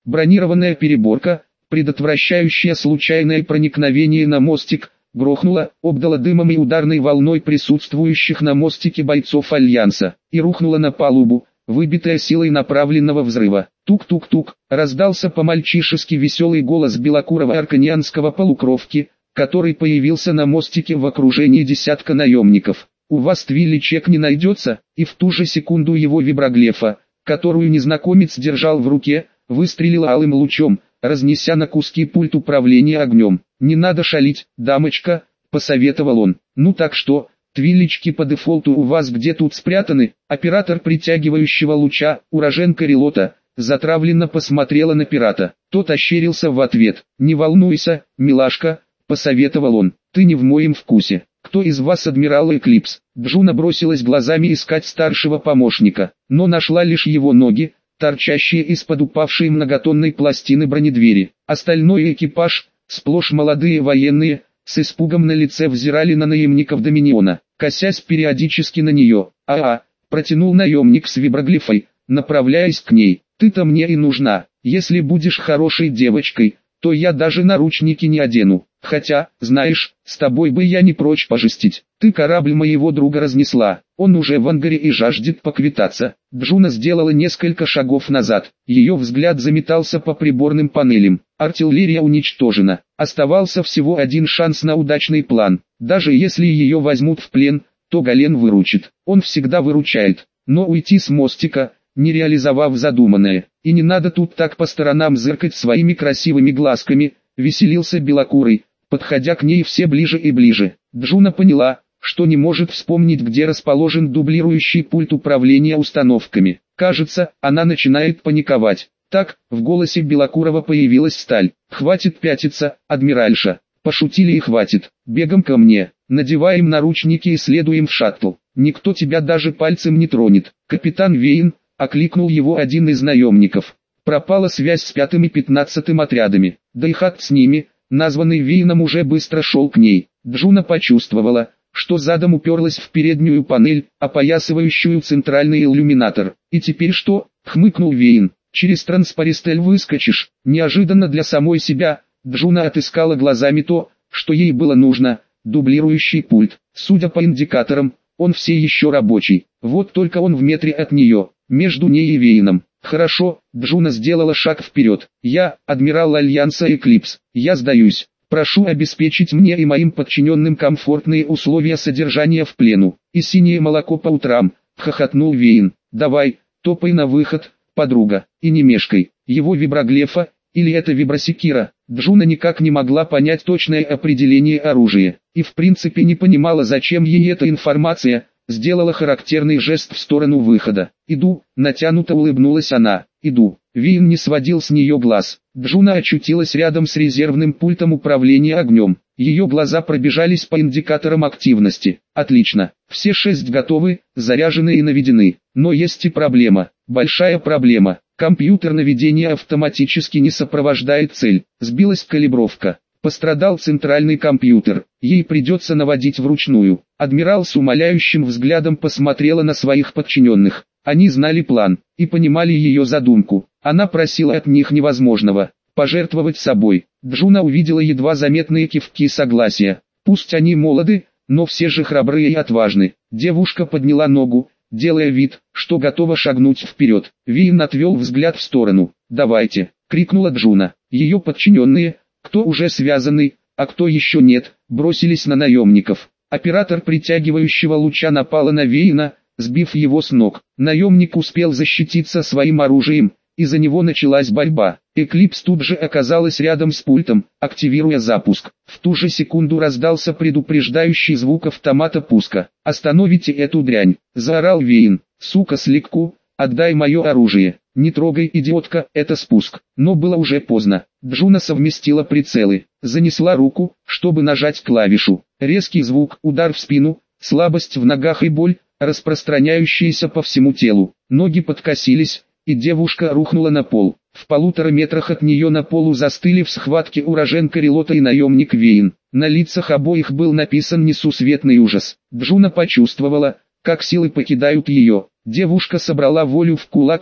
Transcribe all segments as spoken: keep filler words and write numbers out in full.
Бронированная переборка, предотвращающая случайное проникновение на мостик, грохнула, обдала дымом и ударной волной присутствующих на мостике бойцов Альянса, и рухнула на палубу, выбитая силой направленного взрыва. Тук-тук-тук, раздался по-мальчишески веселый голос белокурого арканианского полукровки, который появился на мостике в окружении десятка наемников. «У вас твили чек не найдется?» И в ту же секунду его виброглефа, которую незнакомец держал в руке, выстрелила алым лучом, разнеся на куски пульт управления огнем. «Не надо шалить, дамочка», — посоветовал он. «Ну так что, твилечки по дефолту у вас где тут спрятаны?» Оператор притягивающего луча, уроженка Релота, затравленно посмотрела на пирата. Тот ощерился в ответ. «Не волнуйся, милашка», — посоветовал он, — «ты не в моем вкусе. Кто из вас адмирал Эклипс?» Джуна бросилась глазами искать старшего помощника, но нашла лишь его ноги, торчащие из-под упавшей многотонной пластины бронедвери. Остальной экипаж, сплошь молодые военные, с испугом на лице взирали на наемников Доминиона, косясь периодически на нее. «А-а», — протянул наемник с виброглифой, направляясь к ней, — «ты-то мне и нужна. Если будешь хорошей девочкой, то я даже наручники не одену. Хотя, знаешь, с тобой бы я не прочь пожестить. Ты корабль моего друга разнесла, он уже в ангаре и жаждет поквитаться». Джуна сделала несколько шагов назад, ее взгляд заметался по приборным панелям. Артиллерия уничтожена, оставался всего один шанс на удачный план. Даже если ее возьмут в плен, то Гален выручит, он всегда выручает. Но уйти с мостика, не реализовав задуманное, и не надо тут так по сторонам зыркать своими красивыми глазками, веселился белокурый, подходя к ней все ближе и ближе. Джуна поняла, что не может вспомнить, где расположен дублирующий пульт управления установками. Кажется, она начинает паниковать. Так, в голосе Белокурова появилась сталь. «Хватит пятиться, адмиральша. Пошутили и хватит. Бегом ко мне. Надеваем наручники и следуем в шаттл. Никто тебя даже пальцем не тронет». «Капитан Вейн», — окликнул его один из наемников. Пропала связь с пятым и пятнадцатым отрядами. Да и Хат с ними, названный Вейном, уже быстро шел к ней. Джуна почувствовала, что задом уперлась в переднюю панель, опоясывающую центральный иллюминатор. «И теперь что?» — хмыкнул Вейн. «Через транспаристель выскочишь». Неожиданно для самой себя, Джуна отыскала глазами то, что ей было нужно, дублирующий пульт. Судя по индикаторам, он все еще рабочий. Вот только он в метре от нее, между ней и Вейном. «Хорошо», — Джуна сделала шаг вперед. «Я, адмирал Альянса Эклипс, я сдаюсь. Прошу обеспечить мне и моим подчиненным комфортные условия содержания в плену. И синее молоко по утрам», — хохотнул Вейн. «Давай, топай на выход, подруга, и не мешкай». Его виброглефа, или это вибросекира, Джуна никак не могла понять точное определение оружия, и в принципе не понимала, зачем ей эта информация, сделала характерный жест в сторону выхода. «Иду», — натянуто улыбнулась она, «иду». Вейн не сводил с нее глаз. Джуна очутилась рядом с резервным пультом управления огнем. Ее глаза пробежались по индикаторам активности. «Отлично, все шесть готовы, заряжены и наведены. Но есть и проблема, большая проблема. Компьютер наведения автоматически не сопровождает цель. Сбилась калибровка. Пострадал центральный компьютер. Ей придется наводить вручную». Адмирал с умоляющим взглядом посмотрела на своих подчиненных. Они знали план и понимали ее задумку. Она просила от них невозможного – пожертвовать собой. Джуна увидела едва заметные кивки согласия. Пусть они молоды, но все же храбрые и отважны. Девушка подняла ногу, делая вид, что готова шагнуть вперед. Вейн отвел взгляд в сторону. «Давайте!» — крикнула Джуна. Ее подчиненные, кто уже связанный, а кто еще нет, бросились на наемников. Оператор притягивающего луча напала на Вейна, сбив его с ног. Наемник успел защититься своим оружием, и за него началась борьба. Эклипс тут же оказалась рядом с пультом, активируя запуск. В ту же секунду раздался предупреждающий звук автомата пуска. «Остановите эту дрянь!» — заорал Вейн. «Сука, слегку, отдай мое оружие!» «Не трогай, идиотка, это спуск!» Но было уже поздно. Джуна совместила прицелы, занесла руку, чтобы нажать клавишу. Резкий звук, удар в спину, слабость в ногах и боль, распространяющиеся по всему телу. Ноги подкосились, и девушка рухнула на пол. В полутора метрах от нее на полу застыли в схватке уроженка Релота и наемник Вейн. На лицах обоих был написан несусветный ужас. Джуна почувствовала, как силы покидают ее. Девушка собрала волю в кулак и,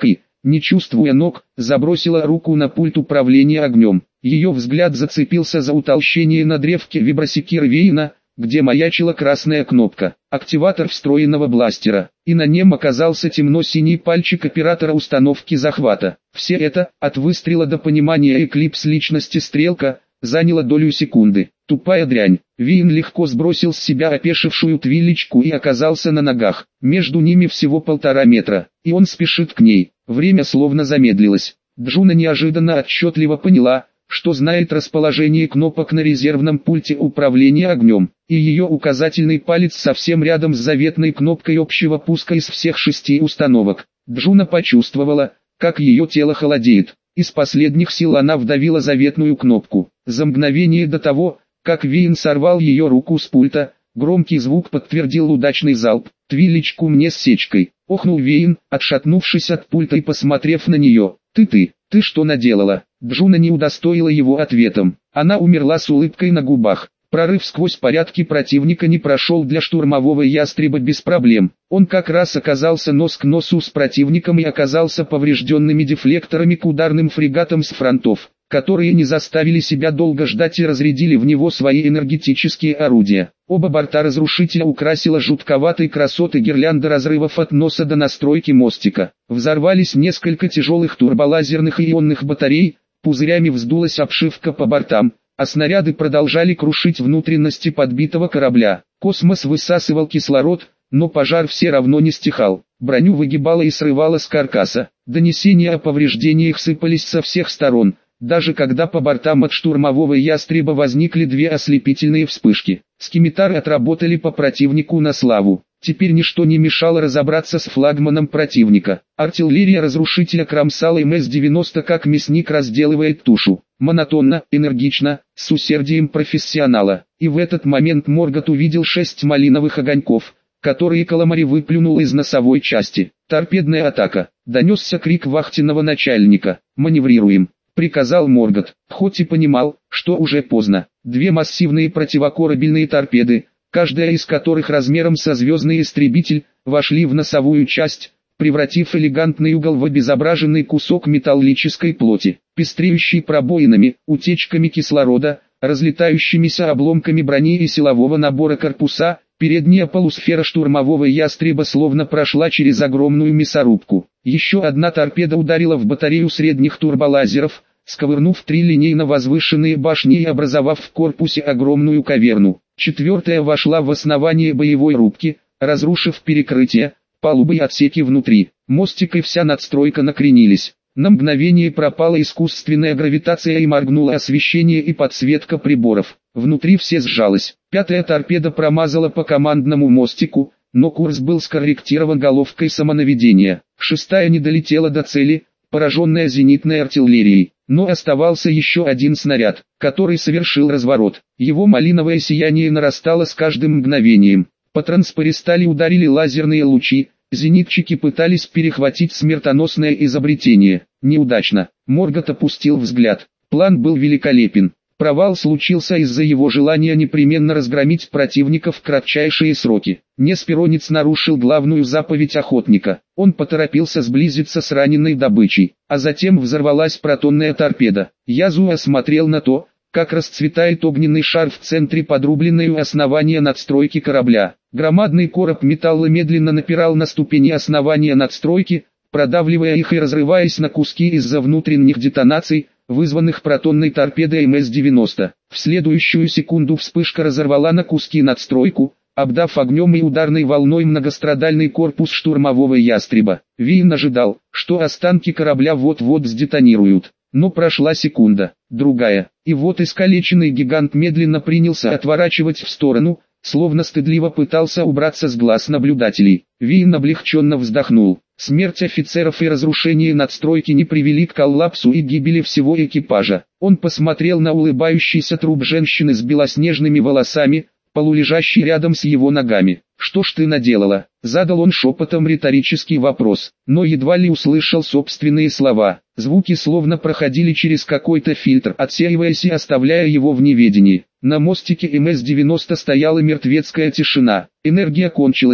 не чувствуя ног, забросила руку на пульт управления огнем. Ее взгляд зацепился за утолщение на древке вибросекиры Вейна, где маячила красная кнопка, активатор встроенного бластера, и на нем оказался темно-синий пальчик оператора установки захвата. Все это, от выстрела до понимания эклипс личности стрелка, заняло долю секунды. Тупая дрянь. Вейн легко сбросил с себя опешившую твилечку и оказался на ногах. Между ними всего полтора метра, и он спешит к ней. Время словно замедлилось. Джуна неожиданно отчетливо поняла, что знает расположение кнопок на резервном пульте управления огнем, и ее указательный палец совсем рядом с заветной кнопкой общего пуска из всех шести установок. Джуна почувствовала, как ее тело холодеет. Из последних сил она вдавила заветную кнопку. За мгновение до того, как Вейн сорвал ее руку с пульта, громкий звук подтвердил удачный залп. «Твилечку мне с сечкой!» — охнул Вейн, отшатнувшись от пульта и посмотрев на нее. «Ты-ты, ты что наделала?» Джуна не удостоила его ответом. Она умерла с улыбкой на губах. Прорыв сквозь порядки противника не прошел для штурмового ястреба без проблем. Он как раз оказался нос к носу с противником и оказался поврежденными дефлекторами к ударным фрегатам с фронтов, которые не заставили себя долго ждать и разрядили в него свои энергетические орудия. Оба борта разрушителя украсила жутковатой красотой гирлянда разрывов от носа до настройки мостика. Взорвались несколько тяжелых турболазерных и ионных батарей, пузырями вздулась обшивка по бортам, а снаряды продолжали крушить внутренности подбитого корабля. Космос высасывал кислород, но пожар все равно не стихал. Броню выгибало и срывало с каркаса. Донесения о повреждениях сыпались со всех сторон, даже когда по бортам от штурмового ястреба возникли две ослепительные вспышки. Скимитары отработали по противнику на славу. Теперь ничто не мешало разобраться с флагманом противника. Артиллерия разрушителя кромсала эм эс девяносто, как мясник разделывает тушу. Монотонно, энергично, с усердием профессионала. И в этот момент Моргот увидел шесть малиновых огоньков, которые Каламари выплюнул из носовой части. «Торпедная атака!» — донесся крик вахтенного начальника. «Маневрируем!» — приказал Моргот, хоть и понимал, что уже поздно. Две массивные противокорабельные торпеды, каждая из которых размером со звездный истребитель, вошли в носовую часть, превратив элегантный угол в обезображенный кусок металлической плоти, пестреющий пробоинами, утечками кислорода, разлетающимися обломками брони и силового набора корпуса. Передняя полусфера штурмового ястреба словно прошла через огромную мясорубку. Еще одна торпеда ударила в батарею средних турболазеров, сковырнув три линейно возвышенные башни и образовав в корпусе огромную каверну. Четвертая вошла в основание боевой рубки, разрушив перекрытие, палубы и отсеки внутри. Мостик и вся надстройка накренились. На мгновение пропала искусственная гравитация и моргнуло освещение и подсветка приборов. Внутри все сжалось. Пятая торпеда промазала по командному мостику, но курс был скорректирован головкой самонаведения. Шестая не долетела до цели, пораженная зенитной артиллерией. Но оставался еще один снаряд, который совершил разворот. Его малиновое сияние нарастало с каждым мгновением. По транспористали ударили лазерные лучи. Зенитчики пытались перехватить смертоносное изобретение. Неудачно. Моргот опустил взгляд. План был великолепен. Провал случился из-за его желания непременно разгромить противника в кратчайшие сроки. Несперонец нарушил главную заповедь охотника. Он поторопился сблизиться с раненой добычей, а затем взорвалась протонная торпеда. Язуа смотрел на то, как расцветает огненный шар в центре подрубленной у основания надстройки корабля. Громадный короб металла медленно напирал на ступени основания надстройки, продавливая их и разрываясь на куски из-за внутренних детонаций, вызванных протонной торпедой эм эс девяносто. В следующую секунду вспышка разорвала на куски надстройку, обдав огнем и ударной волной многострадальный корпус штурмового ястреба. Вейн ожидал, что останки корабля вот-вот сдетонируют. Но прошла секунда, другая, и вот искалеченный гигант медленно принялся отворачивать в сторону, словно стыдливо пытался убраться с глаз наблюдателей. Вейн облегченно вздохнул. Смерть офицеров и разрушение надстройки не привели к коллапсу и гибели всего экипажа. Он посмотрел на улыбающийся труп женщины с белоснежными волосами, полулежащий рядом с его ногами. «Что ж ты наделала?» — задал он шепотом риторический вопрос, но едва ли услышал собственные слова. Звуки словно проходили через какой-то фильтр, отсеиваясь и оставляя его в неведении. На мостике эм эс девяносто стояла мертвецкая тишина. Энергия кончилась,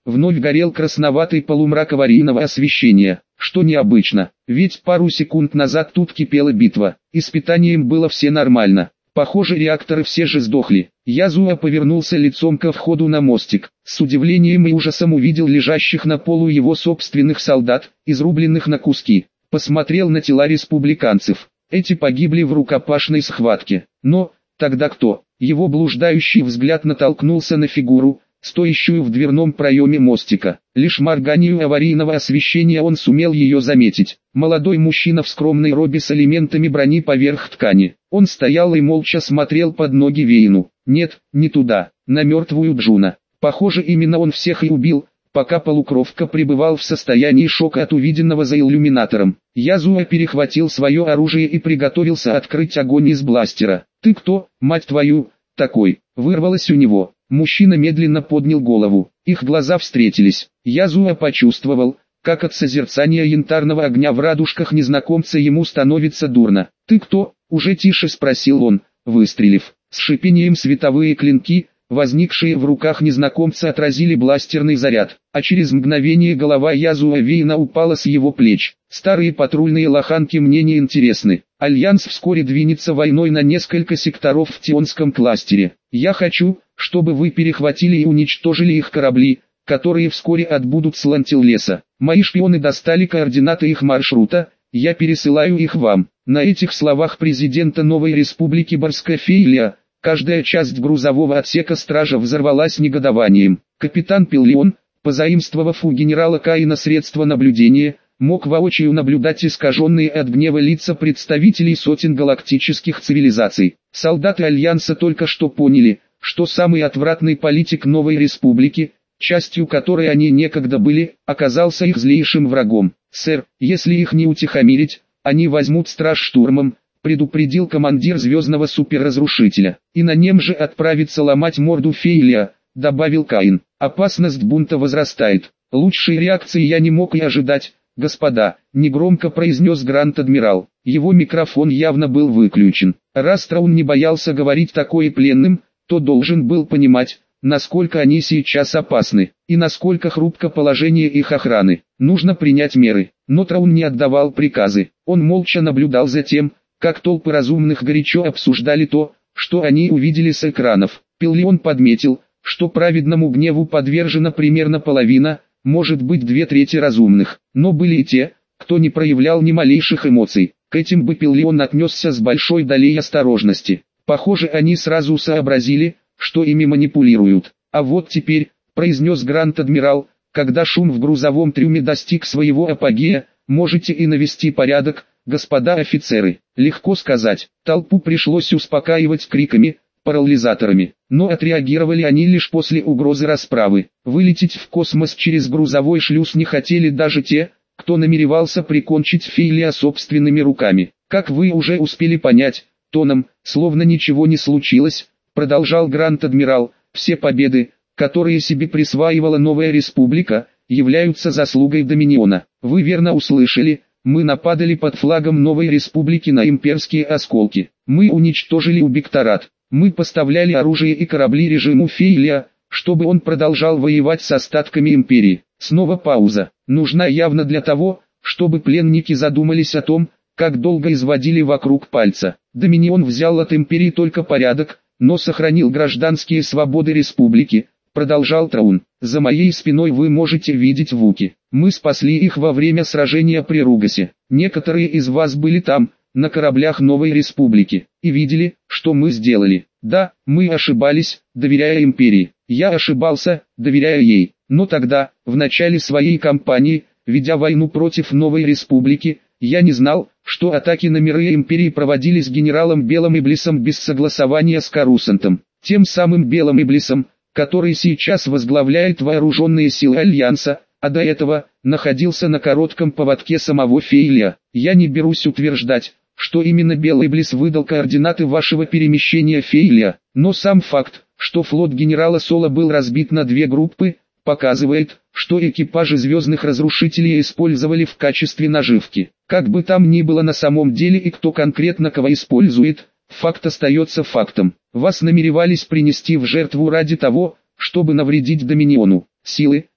вновь горел красноватый полумрак аварийного освещения, что необычно, ведь пару секунд назад тут кипела битва, и с питанием было все нормально. Похоже, реакторы все же сдохли. Язуа повернулся лицом ко входу на мостик. С удивлением и ужасом увидел лежащих на полу его собственных солдат, изрубленных на куски. Посмотрел на тела республиканцев. Эти погибли в рукопашной схватке. Но, тогда кто? Его блуждающий взгляд натолкнулся на фигуру, стоящую в дверном проеме мостика. Лишь морганию аварийного освещения он сумел ее заметить. Молодой мужчина в скромной робе с элементами брони поверх ткани. Он стоял и молча смотрел под ноги Вейну. Нет, не туда, на мертвую Джуна. Похоже, именно он всех и убил, пока полукровка пребывал в состоянии шока от увиденного за иллюминатором. Язуа перехватил свое оружие и приготовился открыть огонь из бластера. «Ты кто, мать твою, такой?» Вырвалось у него. Мужчина медленно поднял голову. Их глаза встретились. Язуа почувствовал, как от созерцания янтарного огня в радужках незнакомца ему становится дурно. «Ты кто?» — уже тише спросил он, выстрелив. С шипением световые клинки, возникшие в руках незнакомца, отразили бластерный заряд, а через мгновение голова Язуа Вейна упала с его плеч. «Старые патрульные лоханки мне не интересны. Альянс вскоре двинется войной на несколько секторов в Тионском кластере. Я хочу, чтобы вы перехватили и уничтожили их корабли, которые вскоре отбудут с Лантиллеса. Мои шпионы достали координаты их маршрута, я пересылаю их вам». На этих словах президента Новой Республики Барскофейлия, каждая часть грузового отсека стража взорвалась негодованием. Капитан Пиллион, позаимствовав у генерала Каина средства наблюдения, мог воочию наблюдать искаженные от гнева лица представителей сотен галактических цивилизаций. Солдаты Альянса только что поняли, что самый отвратный политик Новой Республики, частью которой они некогда были, оказался их злейшим врагом. «Сэр, если их не утихомирить, они возьмут страж штурмом», предупредил командир звездного суперразрушителя. «И на нем же отправится ломать морду Фейлия», добавил Каин. «Опасность бунта возрастает. Лучшей реакции я не мог и ожидать, господа», негромко произнес Гранд-адмирал. Его микрофон явно был выключен. Раз Траун не боялся говорить такое пленным, то должен был понимать, насколько они сейчас опасны, и насколько хрупко положение их охраны. Нужно принять меры. Но Траун не отдавал приказы. Он молча наблюдал за тем, как толпы разумных горячо обсуждали то, что они увидели с экранов. Пиллион подметил, что праведному гневу подвержена примерно половина, может быть две трети разумных. Но были и те, кто не проявлял ни малейших эмоций. К этим бы Пиллион отнесся с большой долей осторожности. Похоже, они сразу сообразили, что ими манипулируют. «А вот теперь», произнес Гранд-адмирал, когда шум в грузовом трюме достиг своего апогея, «можете и навести порядок, господа офицеры». Легко сказать, толпу пришлось успокаивать криками, парализаторами, но отреагировали они лишь после угрозы расправы. Вылететь в космос через грузовой шлюз не хотели даже те, кто намеревался прикончить Фейлия собственными руками. «Как вы уже успели понять, тоном, словно ничего не случилось», продолжал Гранд-адмирал, «все победы, которые себе присваивала Новая Республика, являются заслугой Доминиона. Вы верно услышали, мы нападали под флагом Новой Республики на имперские осколки. Мы уничтожили Убикторат. Мы поставляли оружие и корабли режиму Фейлия, чтобы он продолжал воевать с остатками империи». Снова пауза. Нужна явно для того, чтобы пленники задумались о том, как долго изводили вокруг пальца. Доминион взял от империи только порядок, но сохранил гражданские свободы республики, продолжал Траун. «За моей спиной вы можете видеть Вуки. Мы спасли их во время сражения при Ругасе. Некоторые из вас были там, на кораблях Новой Республики, и видели, что мы сделали. Да, мы ошибались, доверяя империи. Я ошибался, доверяя ей. Но тогда, в начале своей кампании, ведя войну против Новой Республики, я не знал, что атаки на миры империи проводились генералом Белым Иблисом без согласования с Карусантом. Тем самым Белым Иблисом, который сейчас возглавляет вооруженные силы Альянса, а до этого находился на коротком поводке самого Фейлия. Я не берусь утверждать, что именно Белый Иблис выдал координаты вашего перемещения Фейлия, но сам факт, что флот генерала Соло был разбит на две группы, показывает, что экипажи звездных разрушителей использовали в качестве наживки. Как бы там ни было на самом деле и кто конкретно кого использует, факт остается фактом. Вас намеревались принести в жертву ради того, чтобы навредить Доминиону. Силы,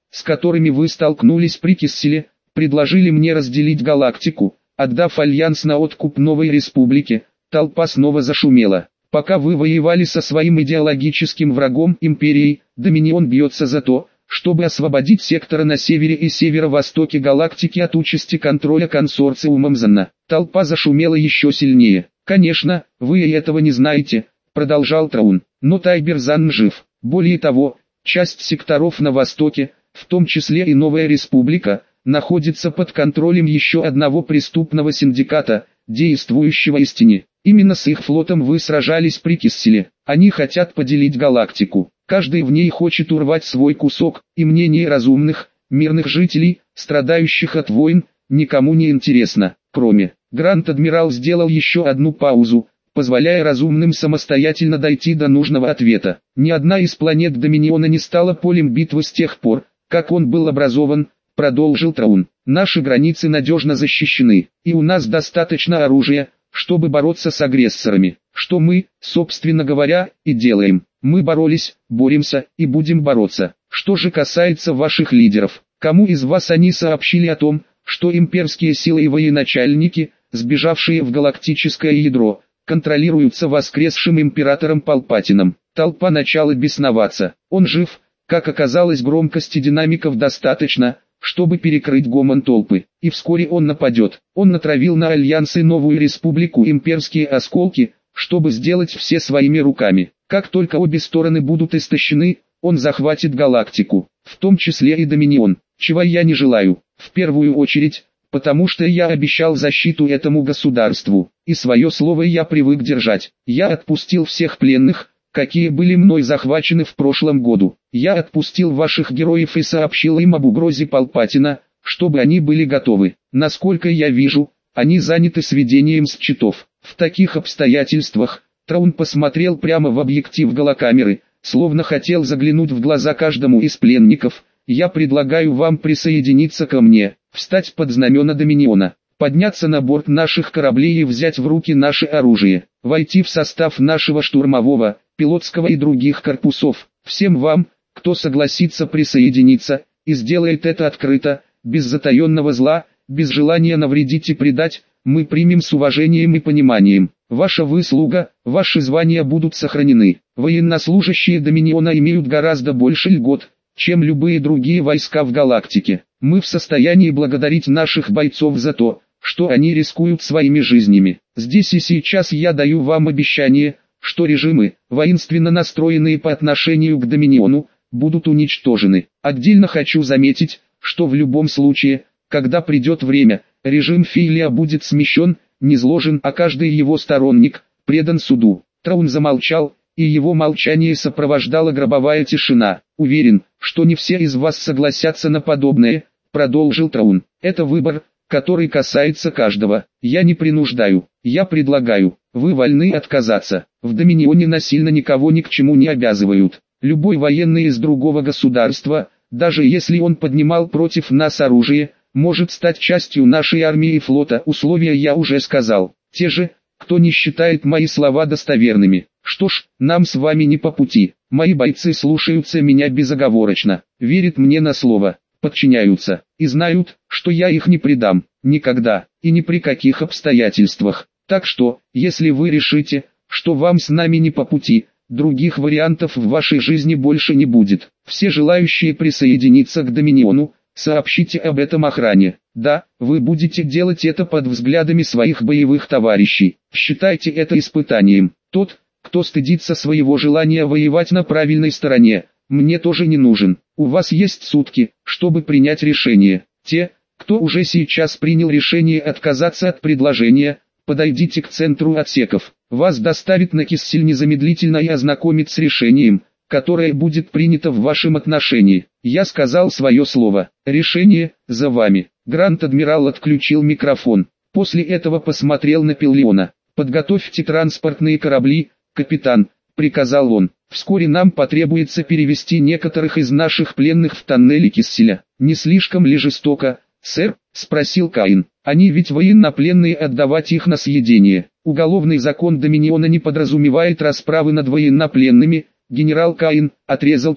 с которыми вы столкнулись при Кисселе, предложили мне разделить галактику, отдав Альянс на откуп новой республике. Толпа снова зашумела. Пока вы воевали со своим идеологическим врагом Империей, Доминион бьется за то, чтобы освободить секторы на севере и северо-востоке галактики от участи контроля консорциумом Занна. Толпа зашумела еще сильнее. «Конечно, вы и этого не знаете», — продолжал Траун, — «но Тайбер Занн жив. Более того, часть секторов на востоке, в том числе и Новая Республика, находится под контролем еще одного преступного синдиката, действующего из тени. Именно с их флотом вы сражались при Кисселе. Они хотят поделить галактику. Каждый в ней хочет урвать свой кусок, и мнение разумных, мирных жителей, страдающих от войн, никому не интересно, кроме». Гранд-адмирал сделал еще одну паузу, позволяя разумным самостоятельно дойти до нужного ответа. Ни одна из планет Доминиона не стала полем битвы с тех пор, как он был образован, продолжил Траун. Наши границы надежно защищены, и у нас достаточно оружия, чтобы бороться с агрессорами. Что мы, собственно говоря, и делаем. Мы боролись, боремся и будем бороться. Что же касается ваших лидеров, кому из вас они сообщили о том, что имперские силы и военачальники, сбежавшие в галактическое ядро, контролируются воскресшим императором Палпатином? Толпа начала бесноваться. Он жив, как оказалось, громкости динамиков достаточно, чтобы перекрыть гомон толпы, и вскоре он нападет. Он натравил на Альянс и Новую Республику имперские осколки, чтобы сделать все своими руками. Как только обе стороны будут истощены, он захватит галактику, в том числе и Доминион, чего я не желаю, в первую очередь, потому что я обещал защиту этому государству, и свое слово я привык держать. Я отпустил всех пленных, какие были мной захвачены в прошлом году. Я отпустил ваших героев и сообщил им об угрозе Палпатина, чтобы они были готовы. Насколько я вижу, они заняты сведением счетов. В таких обстоятельствах, Траун посмотрел прямо в объектив голокамеры, словно хотел заглянуть в глаза каждому из пленников. Я предлагаю вам присоединиться ко мне, встать под знамена Доминиона, подняться на борт наших кораблей и взять в руки наше оружие, войти в состав нашего штурмового, пилотского и других корпусов. Всем вам, кто согласится присоединиться, и сделает это открыто, без затаенного зла, без желания навредить и предать, мы примем с уважением и пониманием. Ваша выслуга, ваши звания будут сохранены. Военнослужащие Доминиона имеют гораздо больше льгот, чем любые другие войска в галактике. Мы в состоянии благодарить наших бойцов за то, что они рискуют своими жизнями. Здесь и сейчас я даю вам обещание, что режимы, воинственно настроенные по отношению к Доминиону, будут уничтожены. Отдельно хочу заметить, что в любом случае, когда придет время, режим Филия будет смещен, низложен, а каждый его сторонник предан суду. Траун замолчал, и его молчание сопровождала гробовая тишина. Уверен, что не все из вас согласятся на подобное, продолжил Траун. Это выбор, который касается каждого. Я не принуждаю, я предлагаю. Вы вольны отказаться. В Доминионе насильно никого ни к чему не обязывают. Любой военный из другого государства, даже если он поднимал против нас оружие, может стать частью нашей армии и флота. Условия я уже сказал. Те же, кто не считает мои слова достоверными. Что ж, нам с вами не по пути. Мои бойцы слушаются меня безоговорочно, верят мне на слово, подчиняются, и знают, что я их не предам, никогда, и ни при каких обстоятельствах. Так что, если вы решите, что вам с нами не по пути, других вариантов в вашей жизни больше не будет. Все желающие присоединиться к Доминиону, сообщите об этом охране. Да, вы будете делать это под взглядами своих боевых товарищей. Считайте это испытанием. Тот, кто стыдится своего желания воевать на правильной стороне, мне тоже не нужен. У вас есть сутки, чтобы принять решение. Те, кто уже сейчас принял решение отказаться от предложения, подойдите к центру отсеков. Вас доставят на Киссель незамедлительно и ознакомят с решением, которое будет принято в вашем отношении. Я сказал свое слово. Решение за вами. Гранд-адмирал отключил микрофон. После этого посмотрел на Пиллиона. «Подготовьте транспортные корабли, капитан», — приказал он. «Вскоре нам потребуется перевести некоторых из наших пленных в тоннели Кисселя». «Не слишком ли жестоко, сэр?» — спросил Каин. «Они ведь военнопленные, отдавать их на съедение. Уголовный закон Доминиона не подразумевает расправы над военнопленными». «Генерал Каин», — отрезал Траун.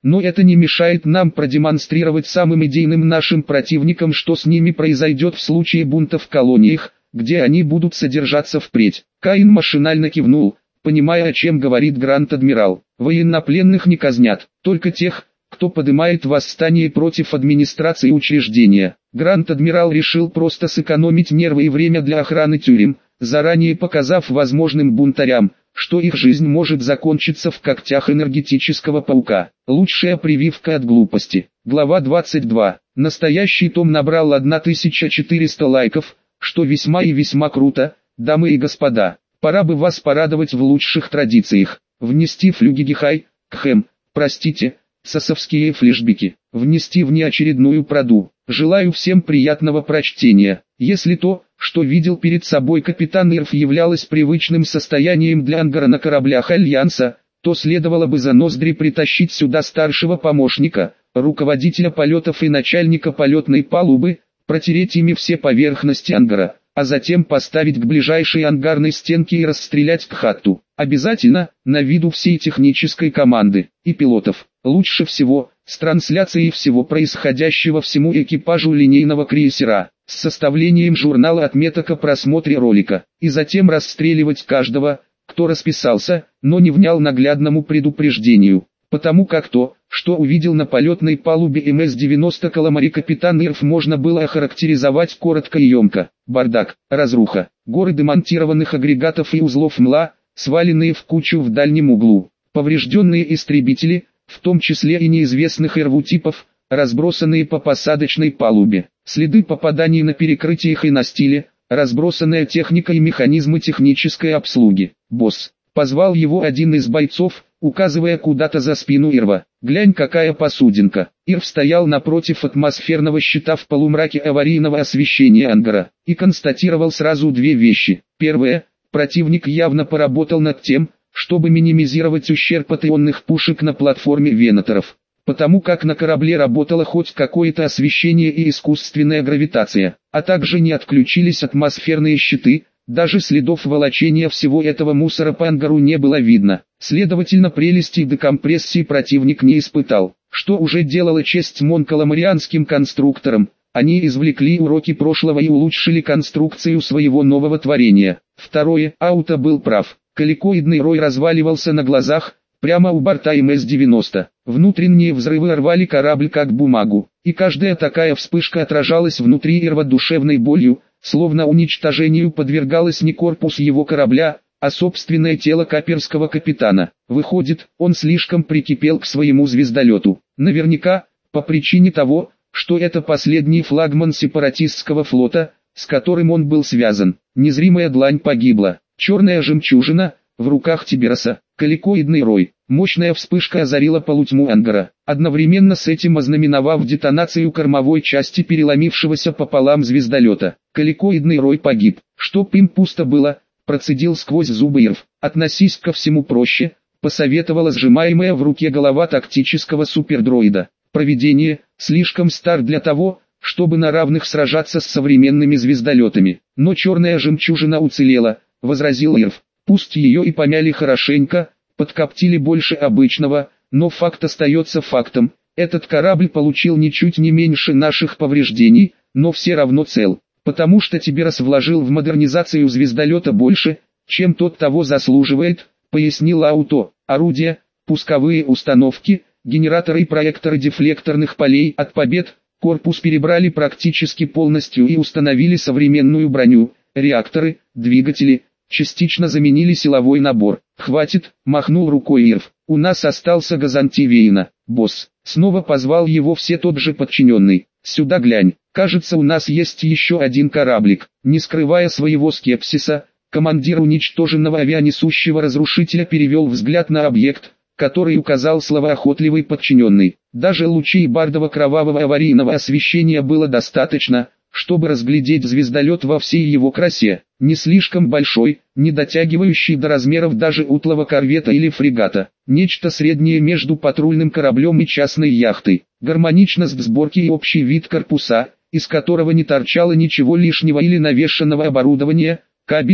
Но это не мешает нам продемонстрировать самым идейным нашим противникам, что с ними произойдет в случае бунта в колониях, где они будут содержаться впредь. Каин машинально кивнул, понимая, о чем говорит Гранд-адмирал. Военнопленных не казнят, только тех, кто поднимает восстание против администрации учреждения. Гранд-адмирал решил просто сэкономить нервы и время для охраны тюрем, заранее показав возможным бунтарям, что их жизнь может закончиться в когтях энергетического паука. Лучшая прививка от глупости. Глава двадцать два. Настоящий том набрал тысячу четыреста лайков, что весьма и весьма круто. Дамы и господа, пора бы вас порадовать в лучших традициях. Внести флюгигихай, кхэм, простите, сосовские флешбеки. Внести внеочередную проду. Желаю всем приятного прочтения. Если то, что видел перед собой капитан Ирф, являлось привычным состоянием для ангара на кораблях Альянса, то следовало бы за ноздри притащить сюда старшего помощника, руководителя полетов и начальника полетной палубы, протереть ими все поверхности ангара, а затем поставить к ближайшей ангарной стенке и расстрелять к хатту. Обязательно, на виду всей технической команды и пилотов. Лучше всего, с трансляцией всего происходящего всему экипажу линейного крейсера, с составлением журнала отметок о просмотре ролика, и затем расстреливать каждого, кто расписался, но не внял наглядному предупреждению, потому как то, что увидел на полетной палубе эм эс девяносто Каламари капитан Ирф, можно было охарактеризовать коротко и емко: бардак, разруха, горы демонтированных агрегатов и узлов МЛА, сваленные в кучу в дальнем углу, поврежденные истребители, в том числе и неизвестных эр-типов, разбросанные по посадочной палубе, следы попаданий на перекрытиях и настиле, разбросанная техника и механизмы технической обслуги. «Босс», — позвал его один из бойцов, указывая куда-то за спину Ирва. «Глянь, какая посудинка». Ирв стоял напротив атмосферного щита в полумраке аварийного освещения ангара, и констатировал сразу две вещи. Первое, противник явно поработал над тем, чтобы минимизировать ущерб от ионных пушек на платформе Венаторов, потому как на корабле работало хоть какое-то освещение и искусственная гравитация, а также не отключились атмосферные щиты, даже следов волочения всего этого мусора по ангару не было видно. Следовательно, прелести декомпрессии противник не испытал, что уже делало честь монкаламарианским конструкторам. Они извлекли уроки прошлого и улучшили конструкцию своего нового творения. Второе, Ауто был прав. Каликоидный рой разваливался на глазах, прямо у борта эм эс девяносто. Внутренние взрывы рвали корабль как бумагу, и каждая такая вспышка отражалась внутри Ирва душевной болью, словно уничтожению подвергалось не корпус его корабля, а собственное тело каперского капитана. Выходит, он слишком прикипел к своему звездолету. Наверняка, по причине того, что это последний флагман сепаратистского флота, с которым он был связан. Незримая длань погибла. Черная жемчужина, в руках Тибероса, каликоидный рой. Мощная вспышка озарила полутьму ангара, одновременно с этим ознаменовав детонацию кормовой части переломившегося пополам звездолета. Каликоидный рой погиб. Чтоб им пусто было, процедил сквозь зубы Ирв. Относись ко всему проще, посоветовала сжимаемая в руке голова тактического супердроида. Провидение, слишком стар для того, чтобы на равных сражаться с современными звездолетами. Но черная жемчужина уцелела, возразил Ирв. Пусть ее и помяли хорошенько, подкоптили больше обычного, но факт остается фактом. Этот корабль получил ничуть не меньше наших повреждений, но все равно цел, потому что Тиберос вложил в модернизацию звездолета больше, чем тот того заслуживает, пояснил Ауто. Орудия, пусковые установки, генераторы и проекторы дефлекторных полей от Побед, корпус перебрали практически полностью и установили современную броню, реакторы, двигатели, частично заменили силовой набор. «Хватит», — махнул рукой Ирв, — «у нас остался Газантивейна». «Босс», — снова позвал его все тот же подчиненный, — «сюда глянь, кажется, у нас есть еще один кораблик». Не скрывая своего скепсиса, командир уничтоженного авианесущего разрушителя перевел взгляд на объект, который указал словоохотливый подчиненный. Даже лучей бардово-кровавого аварийного освещения было достаточно, чтобы разглядеть звездолет во всей его красе, не слишком большой, не дотягивающий до размеров даже утлого корвета или фрегата, нечто среднее между патрульным кораблем и частной яхтой, гармоничность в сборке и общий вид корпуса, из которого не торчало ничего лишнего или навешанного оборудования, кабелей,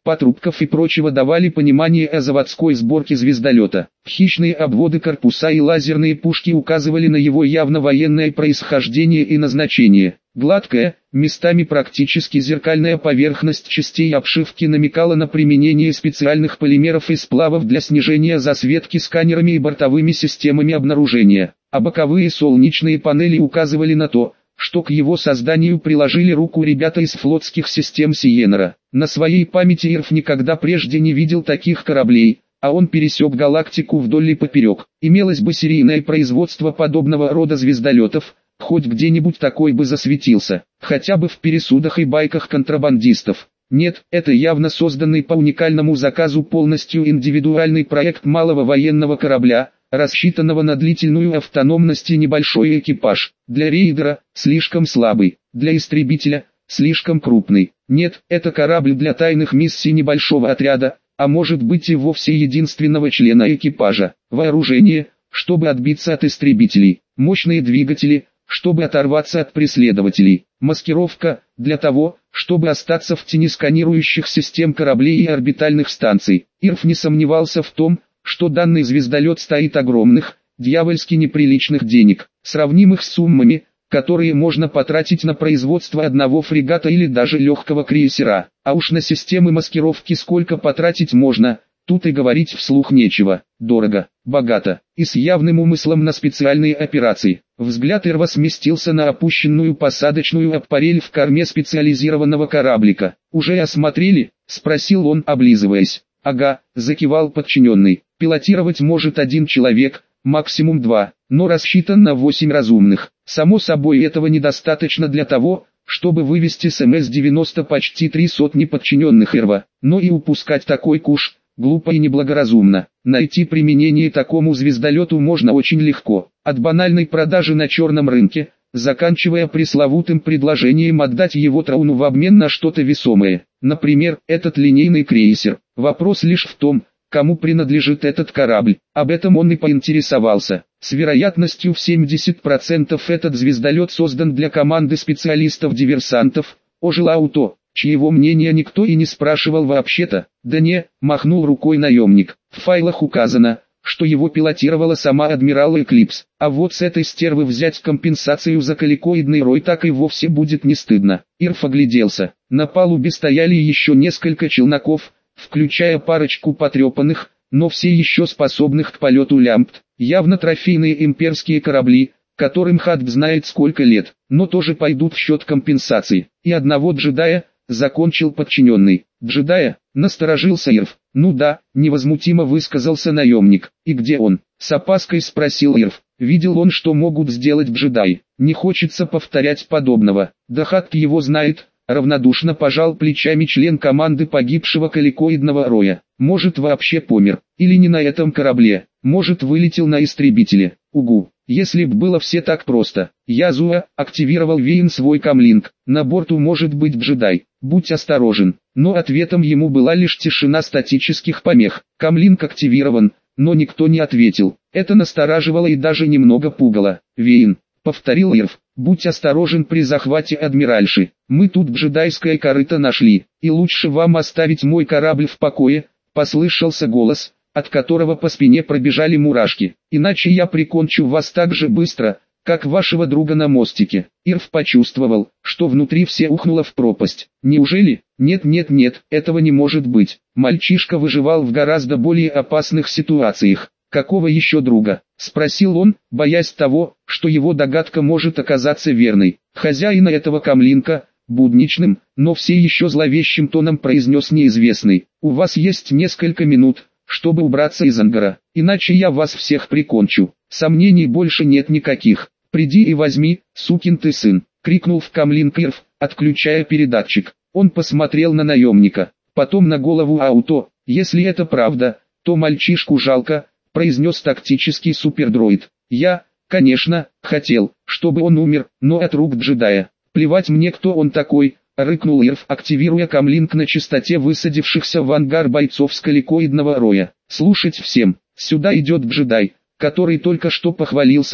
патрубков и прочего давали понимание о заводской сборке звездолета. Хищные обводы корпуса и лазерные пушки указывали на его явно военное происхождение и назначение. Гладкая, местами практически зеркальная поверхность частей обшивки намекала на применение специальных полимеров и сплавов для снижения засветки сканерами и бортовыми системами обнаружения, а боковые солнечные панели указывали на то, что к его созданию приложили руку ребята из флотских систем Сиенера. На своей памяти Ирф никогда прежде не видел таких кораблей, а он пересек галактику вдоль и поперек. Имелось бы серийное производство подобного рода звездолетов, хоть где-нибудь такой бы засветился, хотя бы в пересудах и байках контрабандистов. Нет, это явно созданный по уникальному заказу полностью индивидуальный проект малого военного корабля, рассчитанного на длительную автономность и небольшой экипаж. Для рейдера – слишком слабый, для истребителя – слишком крупный. Нет, это корабль для тайных миссий небольшого отряда, а может быть и вовсе единственного члена экипажа. Вооружение, чтобы отбиться от истребителей. Мощные двигатели, чтобы оторваться от преследователей. Маскировка, для того, чтобы остаться в тени сканирующих систем кораблей и орбитальных станций. Ирф не сомневался в том, что данный звездолет стоит огромных, дьявольски неприличных денег, сравнимых с суммами, которые можно потратить на производство одного фрегата или даже легкого крейсера. А уж на системы маскировки сколько потратить можно, тут и говорить вслух нечего. Дорого, богато, и с явным умыслом на специальные операции. Взгляд Ирва сместился на опущенную посадочную аппарель в корме специализированного кораблика. «Уже осмотрели?» – спросил он, облизываясь. «Ага», – закивал подчиненный. «Пилотировать может один человек, максимум два, но рассчитан на восемь разумных. Само собой этого недостаточно для того, чтобы вывести с эм эс девяносто почти три сотни подчиненных Ирва. Но и упускать такой куш – глупо и неблагоразумно. Найти применение такому звездолету можно очень легко. От банальной продажи на черном рынке, заканчивая пресловутым предложением отдать его Трауну в обмен на что-то весомое. Например, этот линейный крейсер. Вопрос лишь в том, кому принадлежит этот корабль. Об этом он и поинтересовался. С вероятностью в семьдесят процентов этот звездолет создан для команды специалистов-диверсантов, ожил Ауто, чьего мнения никто и не спрашивал вообще-то. Да не, махнул рукой наемник. В файлах указано, что его пилотировала сама адмирал Эклипс. А вот с этой стервы взять компенсацию за каликоидный рой так и вовсе будет не стыдно. Ирф огляделся. На палубе стояли еще несколько челноков, включая парочку потрепанных, но все еще способных к полету лямбд. Явно трофейные имперские корабли, которым Хадб знает сколько лет, но тоже пойдут в счет компенсации. И одного джедая, закончил подчиненный. Джедая, насторожился Ирф. Ну да, невозмутимо высказался наемник. И где он? С опаской спросил Ирф. Видел он, что могут сделать джедаи. Не хочется повторять подобного. Да Хадб его знает. Равнодушно пожал плечами член команды погибшего каликоидного роя. Может вообще помер, или не на этом корабле, может вылетел на истребителе. Угу, если б было все так просто. Язуа активировал Вейн свой камлинг. На борту может быть джедай, будь осторожен. Но ответом ему была лишь тишина статических помех. Камлинг активирован, но никто не ответил. Это настораживало и даже немного пугало. Вейн, повторил Ирф. Будь осторожен при захвате адмиральши. Мы тут джедайское корыто нашли, и лучше вам оставить мой корабль в покое, послышался голос, от которого по спине пробежали мурашки. Иначе я прикончу вас так же быстро, как вашего друга на мостике. Ирф почувствовал, что внутри все ухнуло в пропасть. Неужели? Нет, нет, нет, этого не может быть. Мальчишка выживал в гораздо более опасных ситуациях. «Какого еще друга?» – спросил он, боясь того, что его догадка может оказаться верной. Хозяина этого камлинка, будничным, но все еще зловещим тоном произнес неизвестный. «У вас есть несколько минут, чтобы убраться из ангара, иначе я вас всех прикончу. Сомнений больше нет никаких. Приди и возьми, сукин ты сын!» – крикнул в камлинг Ирф, отключая передатчик. Он посмотрел на наемника, потом на голову Ауто. «Если это правда, то мальчишку жалко», — произнес тактический супердроид. «Я, конечно, хотел, чтобы он умер, но от рук джедая. Плевать мне, кто он такой», — рыкнул Ирф, активируя камлинг на частоте высадившихся в ангар бойцов скаликоидного роя. «Слушать всем, сюда идет джедай, который только что похвалился,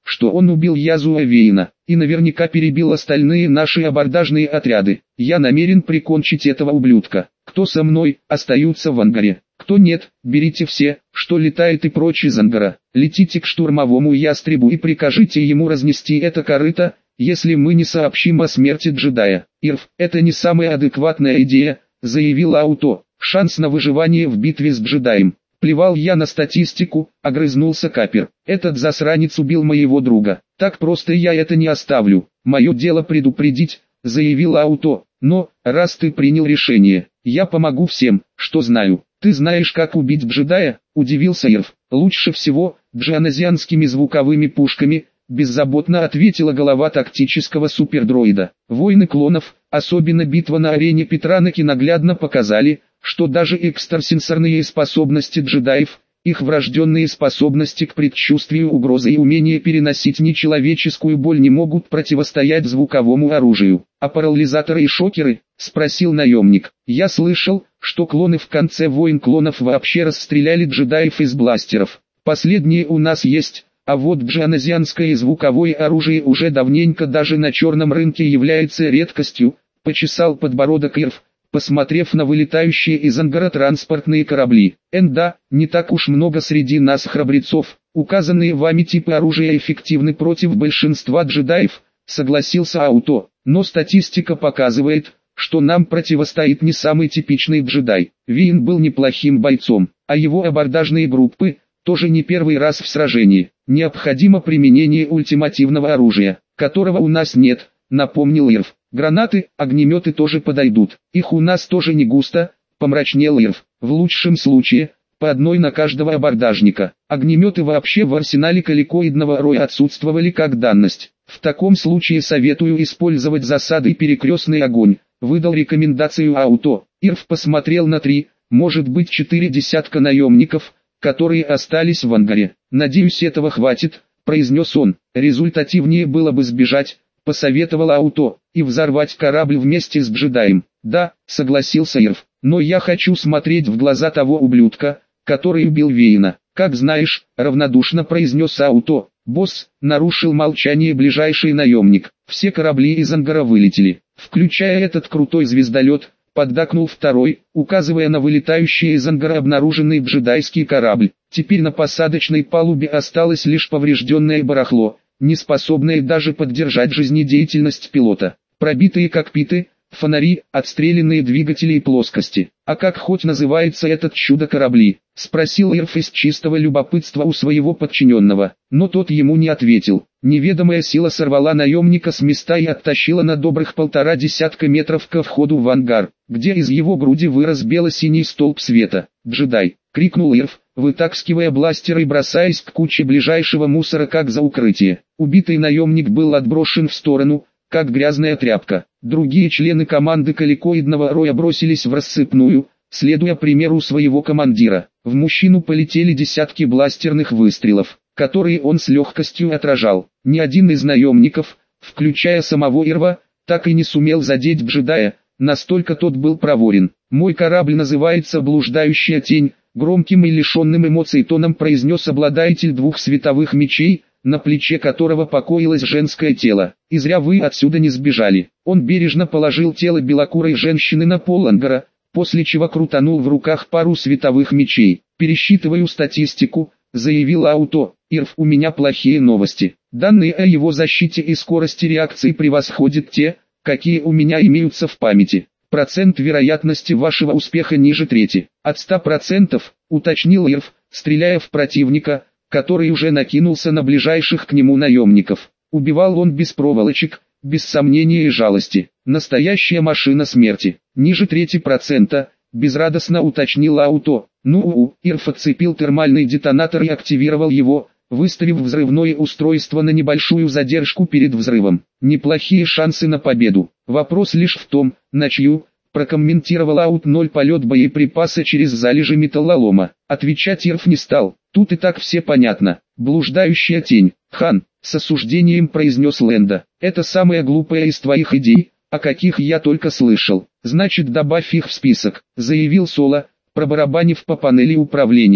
что он убил Язуа Вейна, и наверняка перебил остальные наши абордажные отряды. Я намерен прикончить этого ублюдка. Кто со мной, остаются в ангаре. Кто нет, берите все, что летает и прочь из ангара. Летите к штурмовому ястребу и прикажите ему разнести это корыто, если мы не сообщим о смерти джедая. Ирф, это не самая адекватная идея, заявил Ауто. Шанс на выживание в битве с джедаем. Плевал я на статистику, огрызнулся Капер. Этот засранец убил моего друга. Так просто я это не оставлю. Мое дело предупредить, заявил Ауто. Но, раз ты принял решение, я помогу всем, что знаю. Ты знаешь, как убить джедая? Удивился Ирф. Лучше всего, джаназианскими звуковыми пушками, беззаботно ответила голова тактического супердроида. Войны клонов, особенно битва на арене Петраноки, наглядно показали, что даже экстрасенсорные способности джедаев, их врожденные способности к предчувствию угрозы и умение переносить нечеловеческую боль не могут противостоять звуковому оружию. А парализаторы и шокеры? Спросил наемник. Я слышал, что клоны в конце войн клонов вообще расстреляли джедаев из бластеров. Последние у нас есть, а вот джаназианское звуковое оружие уже давненько даже на черном рынке является редкостью, почесал подбородок Ирф, посмотрев на вылетающие из ангара транспортные корабли. Энда, не так уж много среди нас храбрецов. Указанные вами типы оружия эффективны против большинства джедаев, согласился Ауто. Но статистика показывает, что нам противостоит не самый типичный джедай. Вейн был неплохим бойцом, а его абордажные группы тоже не первый раз в сражении. Необходимо применение ультимативного оружия, которого у нас нет, напомнил Ирф. Гранаты, огнеметы тоже подойдут. Их у нас тоже не густо, помрачнел Ирф. В лучшем случае, по одной на каждого абордажника. Огнеметы вообще в арсенале каликоидного роя отсутствовали как данность. В таком случае советую использовать засады и перекрестный огонь, выдал рекомендацию Ауто. Ирф посмотрел на три, может быть четыре десятка наемников, которые остались в ангаре. Надеюсь, этого хватит, произнес он. Результативнее было бы сбежать, посоветовал Ауто, и взорвать корабль вместе с джедаем. Да, согласился Ирф, но я хочу смотреть в глаза того ублюдка, который убил Вейна. Как знаешь, равнодушно произнес Ауто. Босс, нарушил молчание ближайший наемник. Все корабли из ангара вылетели, включая этот крутой звездолет, поддакнул второй, указывая на вылетающий из ангара обнаруженный джедайский корабль. Теперь на посадочной палубе осталось лишь поврежденное барахло, не способное даже поддержать жизнедеятельность пилота. Пробитые кокпиты, фонари, отстрелянные двигатели и плоскости. А как хоть называется этот чудо-корабли? Спросил Ирф из чистого любопытства у своего подчиненного, но тот ему не ответил. Неведомая сила сорвала наемника с места и оттащила на добрых полтора десятка метров ко входу в ангар, где из его груди вырос бело-синий столб света. «Джедай!» — крикнул Ирф, вытаскивая бластер и бросаясь к куче ближайшего мусора как за укрытие. Убитый наемник был отброшен в сторону, как грязная тряпка. Другие члены команды каликоидного роя бросились в рассыпную, следуя примеру своего командира. В мужчину полетели десятки бластерных выстрелов, которые он с легкостью отражал. Ни один из наемников, включая самого Ирва, так и не сумел задеть джедая, настолько тот был проворен. «Мой корабль называется «Блуждающая тень», громким и лишенным эмоций тоном произнес обладатель двух световых мечей, на плече которого покоилось женское тело. «И зря вы отсюда не сбежали». Он бережно положил тело белокурой женщины на пол ангара, после чего крутанул в руках пару световых мечей. «Пересчитываю статистику», — заявил Ауто. «Ирф, у меня плохие новости. Данные о его защите и скорости реакции превосходят те, какие у меня имеются в памяти. Процент вероятности вашего успеха ниже трети. От ста процентов, уточнил Ирф, стреляя в противника, который уже накинулся на ближайших к нему наемников. Убивал он без проволочек, без сомнения и жалости. Настоящая машина смерти. Ниже трети процента, безрадостно уточнил Ауто. Ну-у, Ирф отцепил термальный детонатор и активировал его, выставив взрывное устройство на небольшую задержку перед взрывом. Неплохие шансы на победу. Вопрос лишь в том, на чью, прокомментировал Аут ноль полет боеприпаса через залежи металлолома. Отвечать Ирф не стал. Тут и так все понятно. Блуждающая тень. Хан, с осуждением произнес Лэнда. Это самая глупая из твоих идей, о каких я только слышал. Значит, добавь их в список, заявил Соло, пробарабанив по панели управления.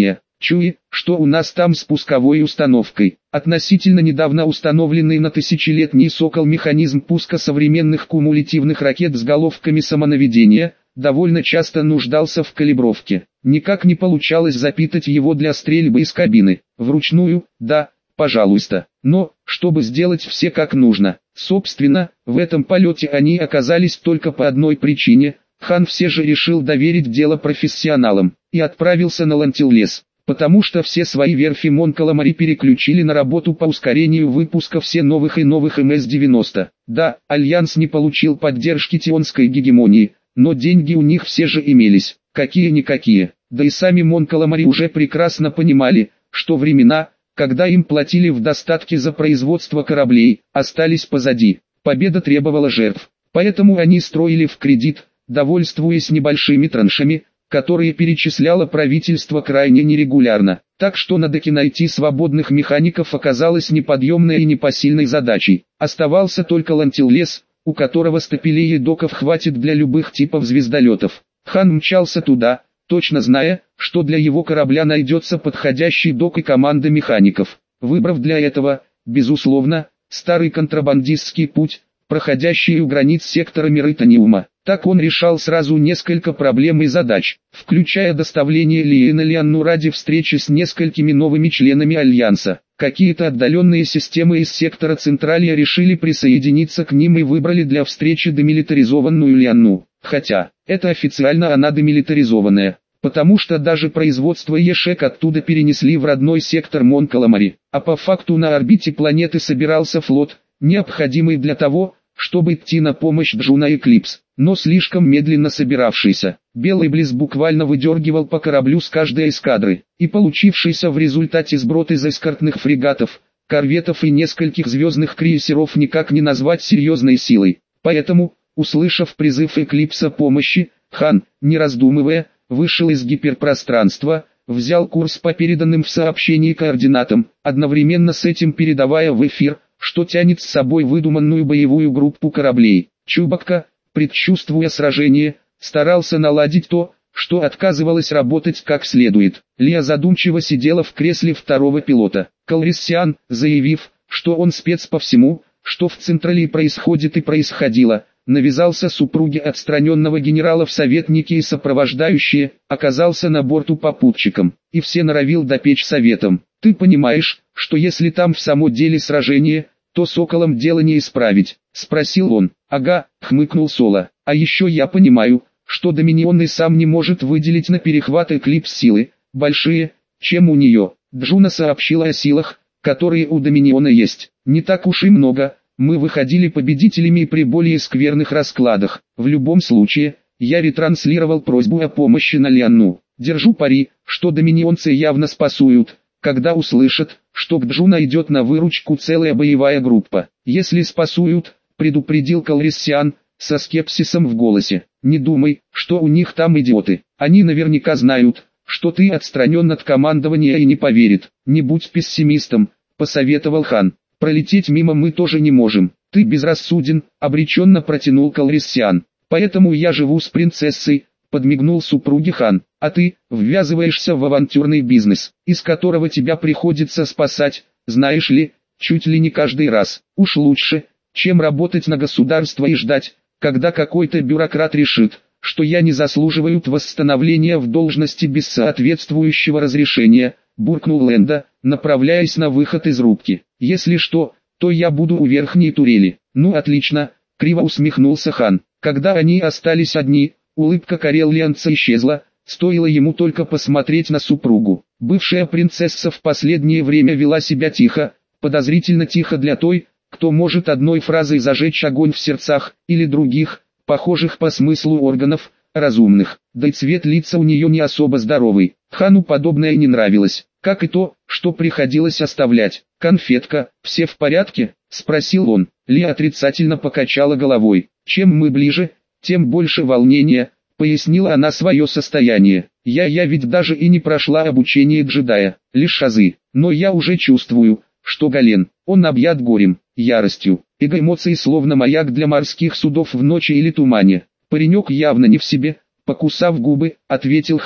Чуи, что у нас там с пусковой установкой. Относительно недавно установленный на тысячелетний «Сокол» механизм пуска современных кумулятивных ракет с головками самонаведения довольно часто нуждался в калибровке. Никак не получалось запитать его для стрельбы из кабины. Вручную, да, пожалуйста, но, чтобы сделать все как нужно. Собственно, в этом полете они оказались только по одной причине. Хан все же решил доверить дело профессионалам и отправился на Лантиллес, потому что все свои верфи Монкаламари переключили на работу по ускорению выпуска все новых и новых эм эс девяносто. Да, Альянс не получил поддержки тионской гегемонии, но деньги у них все же имелись, какие-никакие. Да и сами Монкаламари уже прекрасно понимали, что времена, когда им платили в достатке за производство кораблей, остались позади. Победа требовала жертв, поэтому они строили в кредит, довольствуясь небольшими траншами, которые перечисляло правительство крайне нерегулярно. Так что на доке найти свободных механиков оказалось неподъемной и непосильной задачей. Оставался только Лантиллес, у которого стапелей и доков хватит для любых типов звездолетов. Хан мчался туда, точно зная, что для его корабля найдется подходящий док и команда механиков. Выбрав для этого, безусловно, старый контрабандистский путь, проходящий у границ сектора Миританиума. Так он решал сразу несколько проблем и задач, включая доставление Лии на Лианну ради встречи с несколькими новыми членами Альянса. Какие-то отдаленные системы из сектора Централия решили присоединиться к ним и выбрали для встречи демилитаризованную Лианну. Хотя, это официально она демилитаризованная, потому что даже производство Ешек оттуда перенесли в родной сектор Монкаламари, а по факту на орбите планеты собирался флот, необходимый для того, чтобы идти на помощь Джуна Эклипс, но слишком медленно собиравшийся. Белый Близ буквально выдергивал по кораблю с каждой эскадры, и получившийся в результате сброд из эскортных фрегатов, корветов и нескольких звездных крейсеров никак не назвать серьезной силой. Поэтому, услышав призыв Эклипса помощи, Хан, не раздумывая, вышел из гиперпространства, взял курс по переданным в сообщении координатам, одновременно с этим передавая в эфир, что тянет с собой выдуманную боевую группу кораблей. Чубакка, предчувствуя сражение, старался наладить то, что отказывалось работать как следует. Лия задумчиво сидела в кресле второго пилота. Калриссиан, заявив, что он спец по всему, что в Централии происходит и происходило, навязался супруге отстраненного генерала в советники и сопровождающие, оказался на борту попутчиком, и все норовил допечь советом. «Ты понимаешь, что если там в самом деле сражение, то Соколом дело не исправить?» — спросил он. «Ага», — хмыкнул Соло. «А еще я понимаю, что Доминион и сам не может выделить на перехват Эклипс силы, большие, чем у нее». Джуна сообщила о силах, которые у Доминиона есть. «Не так уж и много, мы выходили победителями и при более скверных раскладах. В любом случае, я ретранслировал просьбу о помощи на Лианну. Держу пари, что доминионцы явно спасуют, когда услышат, что к Джуна идет на выручку целая боевая группа. Если спасуют», — предупредил Калриссиан, со скепсисом в голосе. «Не думай, что у них там идиоты. Они наверняка знают, что ты отстранен от командования и не поверит. Не будь пессимистом», — посоветовал Хан. «Пролететь мимо мы тоже не можем. Ты безрассуден», — обреченно протянул Калриссиан. «Поэтому я живу с принцессой», — подмигнул супруге Хан. «А ты ввязываешься в авантюрный бизнес, из которого тебя приходится спасать, знаешь ли, чуть ли не каждый раз. Уж лучше, чем работать на государство и ждать, когда какой-то бюрократ решит, что я не заслуживаю восстановления в должности без соответствующего разрешения», — буркнул Лэнда, направляясь на выход из рубки. «Если что, то я буду у верхней турели». «Ну отлично», — криво усмехнулся Хан. Когда они остались одни, улыбка Кареллианца исчезла, стоило ему только посмотреть на супругу. Бывшая принцесса в последнее время вела себя тихо, подозрительно тихо для той, кто может одной фразой зажечь огонь в сердцах, или других, похожих по смыслу органов, разумных. Да и цвет лица у нее не особо здоровый. Хану подобное не нравилось, как и то, что приходилось оставлять. «Конфетка, все в порядке?» — спросил он. Ли отрицательно покачала головой. «Чем мы ближе, тем больше волнения», — пояснила она свое состояние. «Я я ведь даже и не прошла обучение джедая, лишь азы, но я уже чувствую, что Гален, он объят горем, яростью, эго эмоций словно маяк для морских судов в ночи или тумане. Паренек явно не в себе», — покусав губы, ответил Хан.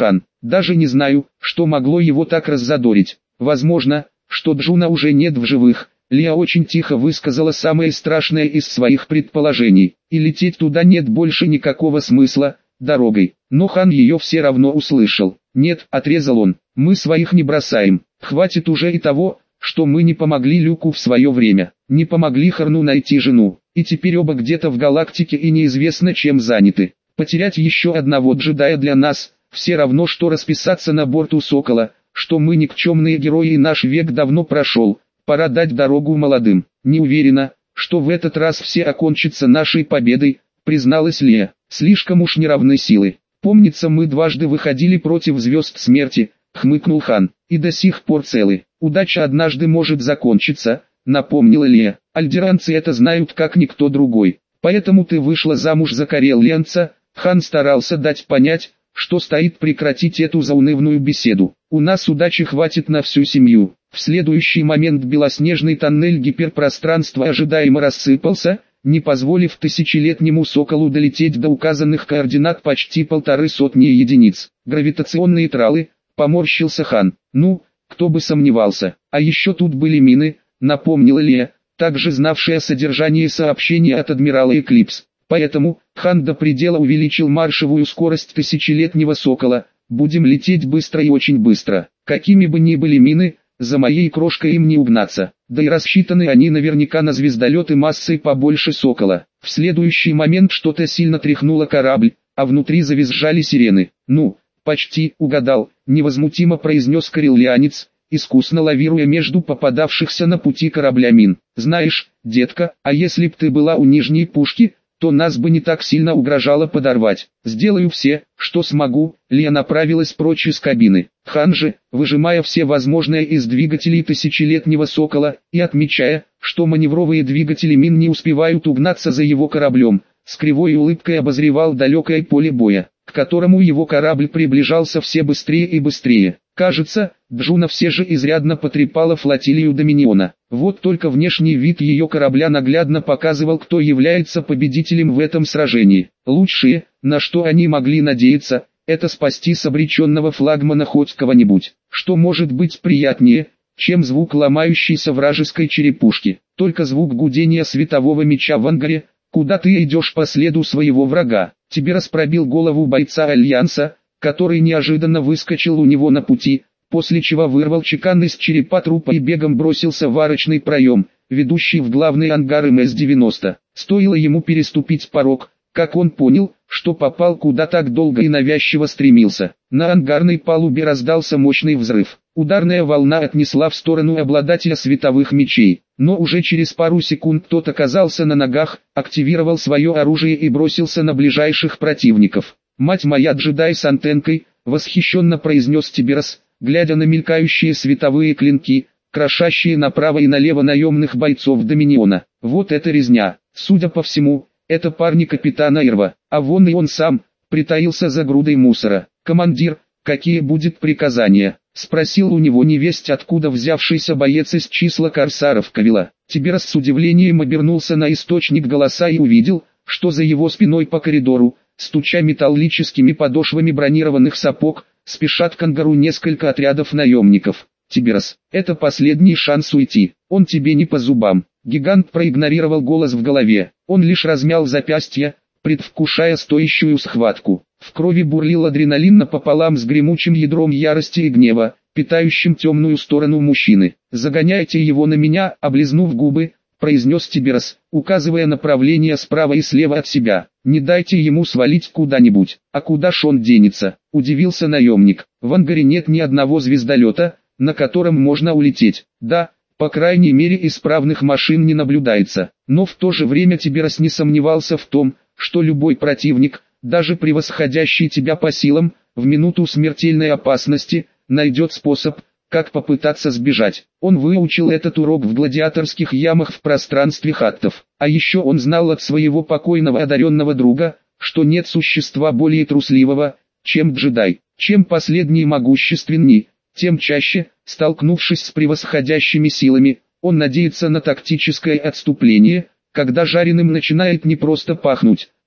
Даже не знаю, что могло его так раззадорить. Возможно, что Джуна уже нет в живых. Лиа очень тихо высказала самое страшное из своих предположений. И лететь туда нет больше никакого смысла, дорогой. Но Хан ее все равно услышал. «Нет», — отрезал он, — «мы своих не бросаем. Хватит уже и того, что мы не помогли Люку в свое время. Не помогли Харну найти жену. И теперь оба где-то в галактике и неизвестно чем заняты. Потерять еще одного джедая для нас — все равно что расписаться на борту Сокола, что мы никчемные герои и наш век давно прошел. Пора дать дорогу молодым». «Не уверена, что в этот раз все окончится нашей победой», — призналась Лея. «Слишком уж неравны силы. Помнится, мы дважды выходили против звезд смерти», — хмыкнул Хан, — «и до сих пор целы. Удача однажды может закончиться», — напомнила Лея. «Альдеранцы это знают как никто другой. Поэтому ты вышла замуж за Карелианца». Хан старался дать понять, что стоит прекратить эту заунывную беседу. «У нас удачи хватит на всю семью». В следующий момент белоснежный тоннель гиперпространства ожидаемо рассыпался, не позволив тысячелетнему соколу долететь до указанных координат почти полторы сотни единиц. «Гравитационные тралы», — поморщился Хан. «Ну, кто бы сомневался. А еще тут были мины», — напомнила Лея, также знавшая содержание сообщения от адмирала Эклипс. Поэтому Хан до предела увеличил маршевую скорость тысячелетнего сокола. «Будем лететь быстро и очень быстро. Какими бы ни были мины, за моей крошкой им не угнаться. Да и рассчитаны они наверняка на звездолеты массой побольше Сокола». В следующий момент что-то сильно тряхнуло корабль, а внутри завизжали сирены. «Ну, почти угадал», — невозмутимо произнес карелианец, искусно лавируя между попадавшихся на пути корабля мин. «Знаешь, детка, а если б ты была у нижней пушки, то нас бы не так сильно угрожало подорвать. Сделаю все, что смогу». Лия направилась прочь из кабины. Хан же, выжимая все возможное из двигателей тысячелетнего Сокола, и отмечая, что маневровые двигатели мин не успевают угнаться за его кораблем, с кривой улыбкой обозревал далекое поле боя, к которому его корабль приближался все быстрее и быстрее. Кажется, Джуна все же изрядно потрепала флотилию Доминиона. Вот только внешний вид ее корабля наглядно показывал, кто является победителем в этом сражении. Лучшее, на что они могли надеяться, это спасти с обреченного флагмана хоть кого-нибудь. Что может быть приятнее, чем звук ломающейся вражеской черепушки? Только звук гудения светового меча в ангаре, куда ты идешь по следу своего врага. Тебе распробил голову бойца Альянса, который неожиданно выскочил у него на пути, после чего вырвал чекан из черепа трупа и бегом бросился в арочный проем, ведущий в главный ангар эм эс девяносто. Стоило ему переступить порог, как он понял, что попал куда так долго и навязчиво стремился. На ангарной палубе раздался мощный взрыв. Ударная волна отнесла в сторону обладателя световых мечей, но уже через пару секунд тот оказался на ногах, активировал свое оружие и бросился на ближайших противников. «Мать моя, джедай с антенкой!» — восхищенно произнес Тиберас, глядя на мелькающие световые клинки, крошащие направо и налево наемных бойцов Доминиона. «Вот это резня! Судя по всему, это парни капитана Ирва, а вон и он сам, притаился за грудой мусора. Командир, какие будет приказания?» — спросил у него невесть откуда взявшийся боец из числа корсаров Кавила. Тиберас с удивлением обернулся на источник голоса и увидел, что за его спиной по коридору, стуча металлическими подошвами бронированных сапог, спешат к ангару несколько отрядов наемников. «Тиберас, это последний шанс уйти, он тебе не по зубам». Гигант проигнорировал голос в голове, он лишь размял запястья, предвкушая стоящую схватку. В крови бурлил адреналин напополам с гремучим ядром ярости и гнева, питающим темную сторону мужчины. «Загоняйте его на меня», — облизнув губы, произнес Тиберас, указывая направление справа и слева от себя. «Не дайте ему свалить куда-нибудь». «А куда ж он денется?» — удивился наемник. «В ангаре нет ни одного звездолета, на котором можно улететь». «Да, по крайней мере исправных машин не наблюдается». Но в то же время Тиберас не сомневался в том, что любой противник, даже превосходящий тебя по силам, в минуту смертельной опасности, найдет способ, как попытаться сбежать. Он выучил этот урок в гладиаторских ямах в пространстве хаттов. А еще он знал от своего покойного одаренного друга, что нет существа более трусливого, чем джедай. Чем последний могущественней, тем чаще, столкнувшись с превосходящими силами, он надеется на тактическое отступление, когда жареным начинает не просто пахнуть,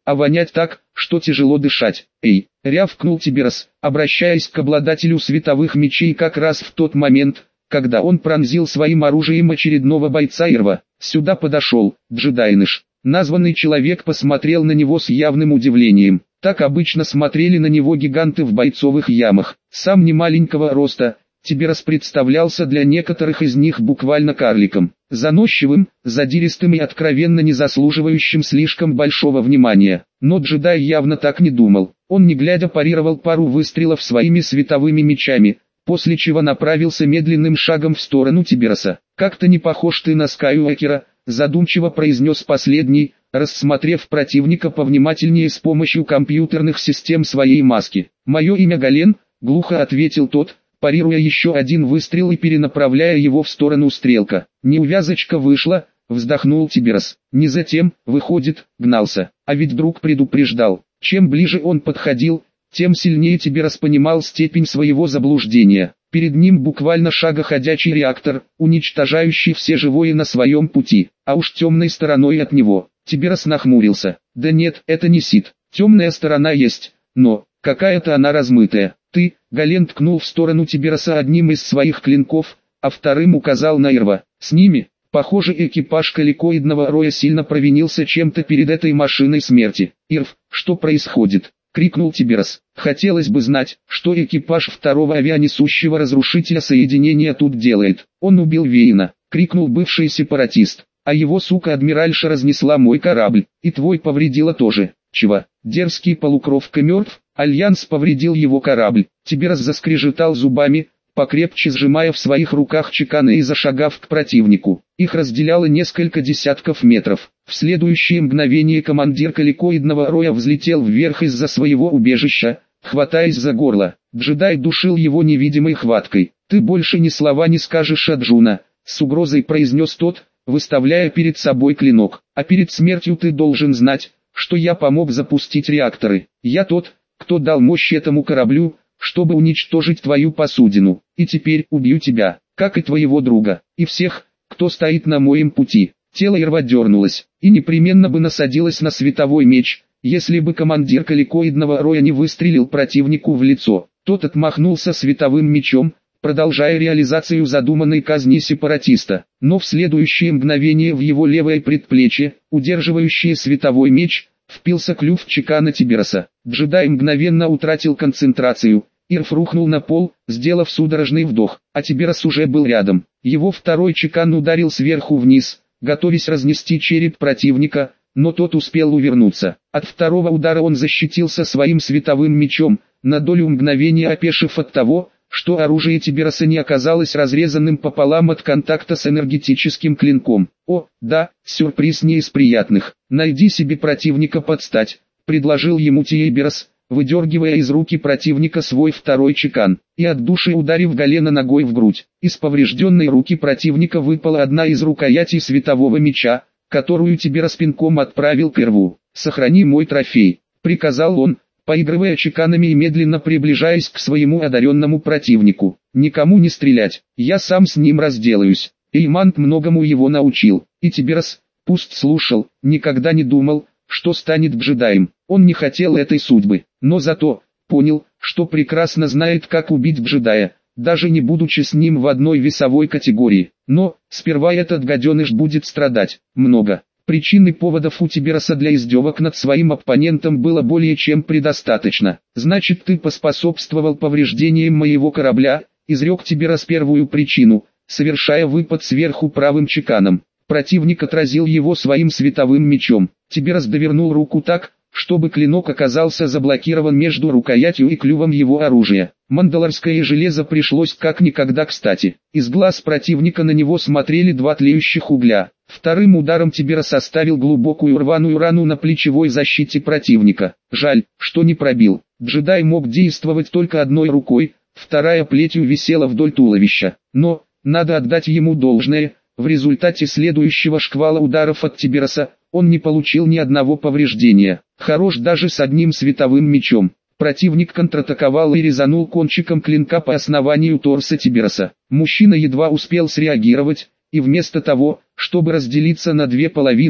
а вонять так, что тяжело дышать. «Эй!» — рявкнул Тиберас, обращаясь к обладателю световых мечей как раз в тот момент, когда он пронзил своим оружием очередного бойца Ирва. Сюда подошел Джедайныш. Названный человек посмотрел на него с явным удивлением. Так обычно смотрели на него гиганты в бойцовых ямах. Сам не маленького роста, Тиберас представлялся для некоторых из них буквально карликом. Заносчивым, задиристым и откровенно не заслуживающим слишком большого внимания. Но джедай явно так не думал. Он не глядя парировал пару выстрелов своими световыми мечами, после чего направился медленным шагом в сторону Тибераса. «Как-то не похож ты на Скайуокера», — задумчиво произнес последний, рассмотрев противника повнимательнее с помощью компьютерных систем своей маски. «Мое имя Гален», — глухо ответил тот, парируя еще один выстрел и перенаправляя его в сторону стрелка. «Неувязочка вышла», — вздохнул Тиберас. «Не затем, выходит, гнался. А ведь друг предупреждал». Чем ближе он подходил, тем сильнее Тиберас понимал степень своего заблуждения. Перед ним буквально шагоходячий реактор, уничтожающий все живое на своем пути, а уж темной стороной от него. Тиберас нахмурился. «Да нет, это не Сид. Темная сторона есть, но какая-то она размытая». «Ты», — Гален ткнул в сторону Тибераса одним из своих клинков, а вторым указал на Ирва. «С ними». Похоже, экипаж каликоидного роя сильно провинился чем-то перед этой машиной смерти. «Ирв, что происходит?» — крикнул Тиберас. «Хотелось бы знать, что экипаж второго авианесущего разрушителя соединения тут делает. Он убил Вейна», — крикнул бывший сепаратист. «А его сука адмиральша разнесла мой корабль, и твой повредила тоже». «Чего? Дерзкий полукровка мертв? Альянс повредил его корабль». Тиберас заскрежетал зубами, покрепче сжимая в своих руках чеканы и зашагав к противнику. Их разделяло несколько десятков метров. В следующее мгновение командир каликоидного роя взлетел вверх из-за своего убежища, хватаясь за горло. Джедай душил его невидимой хваткой. «Ты больше ни слова не скажешь, Аджуна», — с угрозой произнес тот, выставляя перед собой клинок. «А перед смертью ты должен знать, что я помог запустить реакторы. Я тот, кто дал мощь этому кораблю, чтобы уничтожить твою посудину, и теперь убью тебя, как и твоего друга, и всех, кто стоит на моем пути». Тело Ирва дернулось, и непременно бы насадилось на световой меч, если бы командир каликоидного роя не выстрелил противнику в лицо. Тот отмахнулся световым мечом, продолжая реализацию задуманной казни сепаратиста, но в следующее мгновение в его левое предплечье, удерживающее световой меч, впился клюв чекана Тибераса. Джедай мгновенно утратил концентрацию. Ирв рухнул на пол, сделав судорожный вдох, а Тиберас уже был рядом. Его второй чекан ударил сверху вниз, готовясь разнести череп противника, но тот успел увернуться. От второго удара он защитился своим световым мечом, на долю мгновения опешив от того, что оружие Тибераса не оказалось разрезанным пополам от контакта с энергетическим клинком. «О, да, сюрприз не из приятных. Найди себе противника под стать», — предложил ему Тиберас, выдергивая из руки противника свой второй чекан, и от души ударив Галена ногой в грудь. Из поврежденной руки противника выпала одна из рукоятей светового меча, которую Тиберас пинком отправил к Ирву. «Сохрани мой трофей», — приказал он, поигрывая чеканами и медленно приближаясь к своему одаренному противнику. «Никому не стрелять, я сам с ним разделаюсь». Эймант многому его научил, и Тиберас, пусть слушал, никогда не думал, что станет джедаем. Он не хотел этой судьбы, но зато понял, что прекрасно знает, как убить джедая, даже не будучи с ним в одной весовой категории. Но сперва этот гаденыш будет страдать. Много. Причин и поводов у Тибераса для издевок над своим оппонентом было более чем предостаточно. «Значит, ты поспособствовал повреждениям моего корабля», — изрек Тиберас первую причину, совершая выпад сверху правым чеканом. Противник отразил его своим световым мечом. Тиберас довернул руку так, чтобы клинок оказался заблокирован между рукоятью и клювом его оружия. Мандалорское железо пришлось как никогда кстати. Из глаз противника на него смотрели два тлеющих угля. Вторым ударом Тиберас оставил глубокую рваную рану на плечевой защите противника. Жаль, что не пробил. Джедай мог действовать только одной рукой, вторая плетью висела вдоль туловища. Но, надо отдать ему должное, в результате следующего шквала ударов от Тибераса, он не получил ни одного повреждения. Хорош даже с одним световым мечом. Противник контратаковал и резанул кончиком клинка по основанию торса Тибераса. Мужчина едва успел среагировать, и вместо того, чтобы разделиться на две половинки,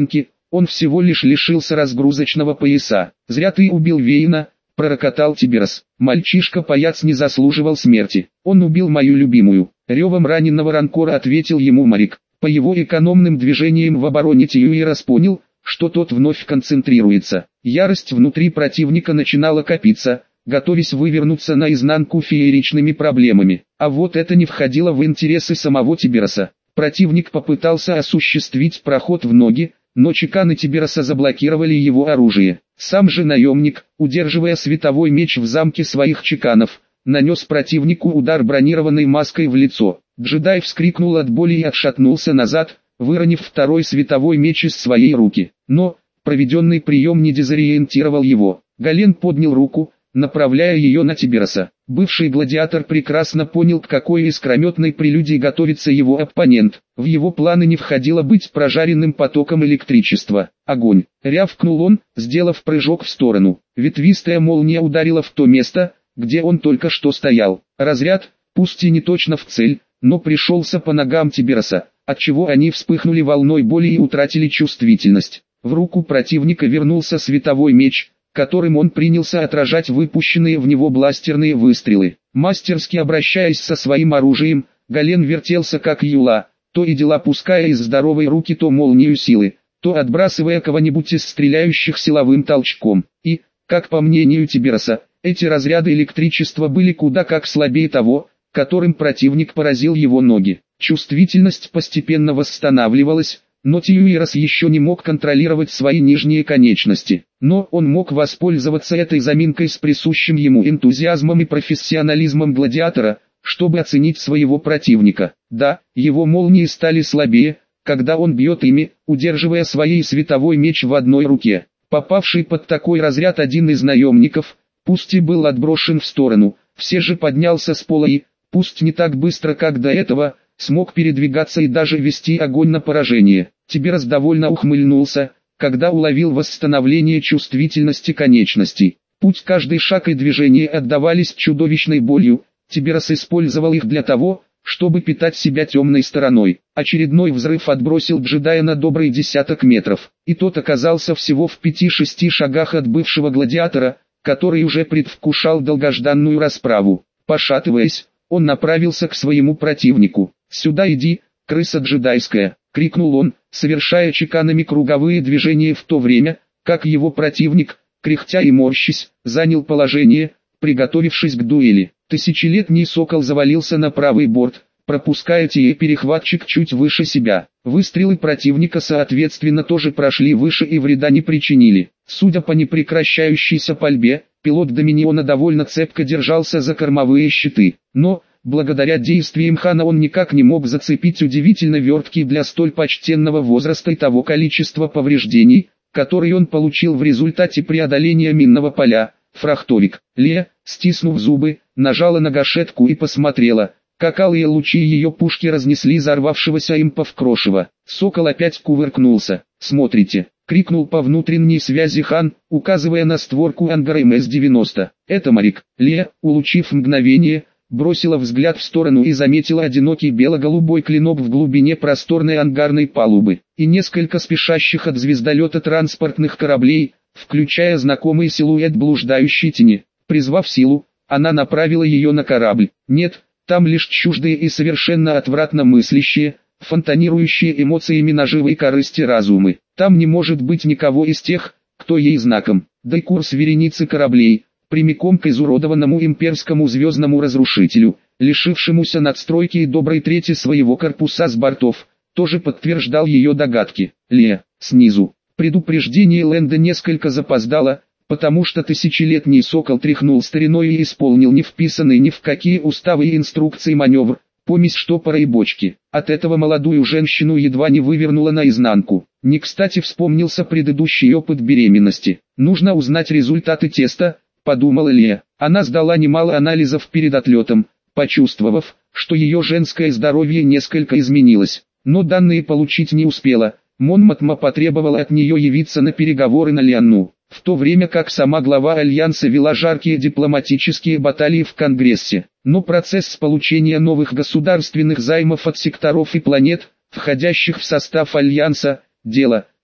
он всего лишь лишился разгрузочного пояса. «Зря ты убил Вейна», — пророкотал Тиберас. «Мальчишка-паяц не заслуживал смерти. Он убил мою любимую». Ревом раненого Ранкора ответил ему Марик. По его экономным движениям в обороне Тьюирас понял, что тот вновь концентрируется. Ярость внутри противника начинала копиться, готовясь вывернуться наизнанку фееричными проблемами. А вот это не входило в интересы самого Тибераса. Противник попытался осуществить проход в ноги, но чеканы Тибераса заблокировали его оружие. Сам же наемник, удерживая световой меч в замке своих чеканов, нанес противнику удар бронированной маской в лицо. Джедай вскрикнул от боли и отшатнулся назад, выронив второй световой меч из своей руки. Но, проведенный прием не дезориентировал его. Гален поднял руку, направляя ее на Тибераса. Бывший гладиатор прекрасно понял, к какой искрометной прелюдии готовится его оппонент. В его планы не входило быть прожаренным потоком электричества. «Огонь!» — рявкнул он, сделав прыжок в сторону. Ветвистая молния ударила в то место, где он только что стоял. Разряд, пусть и не точно в цель, но пришелся по ногам Тибераса, отчего они вспыхнули волной боли и утратили чувствительность. В руку противника вернулся световой меч, которым он принялся отражать выпущенные в него бластерные выстрелы. Мастерски обращаясь со своим оружием, Гален вертелся как юла, то и дело пуская из здоровой руки то молнию силы, то отбрасывая кого-нибудь из стреляющих силовым толчком. И, как по мнению Тибераса, эти разряды электричества были куда как слабее того, которым противник поразил его ноги. Чувствительность постепенно восстанавливалась, но Тьюирас еще не мог контролировать свои нижние конечности. Но он мог воспользоваться этой заминкой с присущим ему энтузиазмом и профессионализмом гладиатора, чтобы оценить своего противника. Да, его молнии стали слабее, когда он бьет ими, удерживая свой световой меч в одной руке. Попавший под такой разряд один из наемников, пусть и был отброшен в сторону, все же поднялся с пола и, пусть не так быстро как до этого, смог передвигаться и даже вести огонь на поражение. Тиберас довольно ухмыльнулся, когда уловил восстановление чувствительности конечностей. Путь, каждый шаг и движение отдавались чудовищной болью. Тиберас использовал их для того, чтобы питать себя темной стороной. Очередной взрыв отбросил джедая на добрый десяток метров, и тот оказался всего в пяти-шести шагах от бывшего гладиатора, который уже предвкушал долгожданную расправу. Пошатываясь, он направился к своему противнику. «Сюда иди, крыса джедайская!» — крикнул он, совершая чеканами круговые движения в то время, как его противник, кряхтя и морщись, занял положение, приготовившись к дуэли. Тысячелетний сокол завалился на правый борт, пропуская те перехватчик чуть выше себя. Выстрелы противника соответственно тоже прошли выше и вреда не причинили. Судя по непрекращающейся пальбе, пилот Доминиона довольно цепко держался за кормовые щиты. Но, благодаря действиям Хана, он никак не мог зацепить удивительно верткий для столь почтенного возраста и того количества повреждений, которые он получил в результате преодоления минного поля. Фрахтовик. Лея, стиснув зубы, нажала на гашетку и посмотрела, как алые лучи ее пушки разнесли взорвавшегося импа в крошево. Сокол опять кувыркнулся. «Смотрите!» — крикнул по внутренней связи Хан, указывая на створку ангара эм эс девяносто. «Это Марик». Лея, улучив мгновение, бросила взгляд в сторону и заметила одинокий бело-голубой клинок в глубине просторной ангарной палубы, и несколько спешащих от звездолета транспортных кораблей, включая знакомый силуэт блуждающей тени. Призвав силу, она направила ее на корабль. Нет, там лишь чуждые и совершенно отвратно мыслящие, фонтанирующие эмоциями наживой корысти разумы. Там не может быть никого из тех, кто ей знаком. Да курс вереницы кораблей, прямиком к изуродованному имперскому звездному разрушителю, лишившемуся надстройки и доброй трети своего корпуса с бортов, тоже подтверждал ее догадки. Лея, снизу. Предупреждение Лэнда несколько запоздало, потому что тысячелетний сокол тряхнул стариной и исполнил не вписанный ни в какие уставы и инструкции маневр, помесь штопора и бочки. От этого молодую женщину едва не вывернула наизнанку. Не кстати вспомнился предыдущий опыт беременности. Нужно узнать результаты теста, подумала Лея. Она сдала немало анализов перед отлетом, почувствовав, что ее женское здоровье несколько изменилось. Но данные получить не успела. Мон Матма потребовала от нее явиться на переговоры на Лианну, в то время как сама глава Альянса вела жаркие дипломатические баталии в Конгрессе. Но процесс получения новых государственных займов от секторов и планет, входящих в состав Альянса, дело,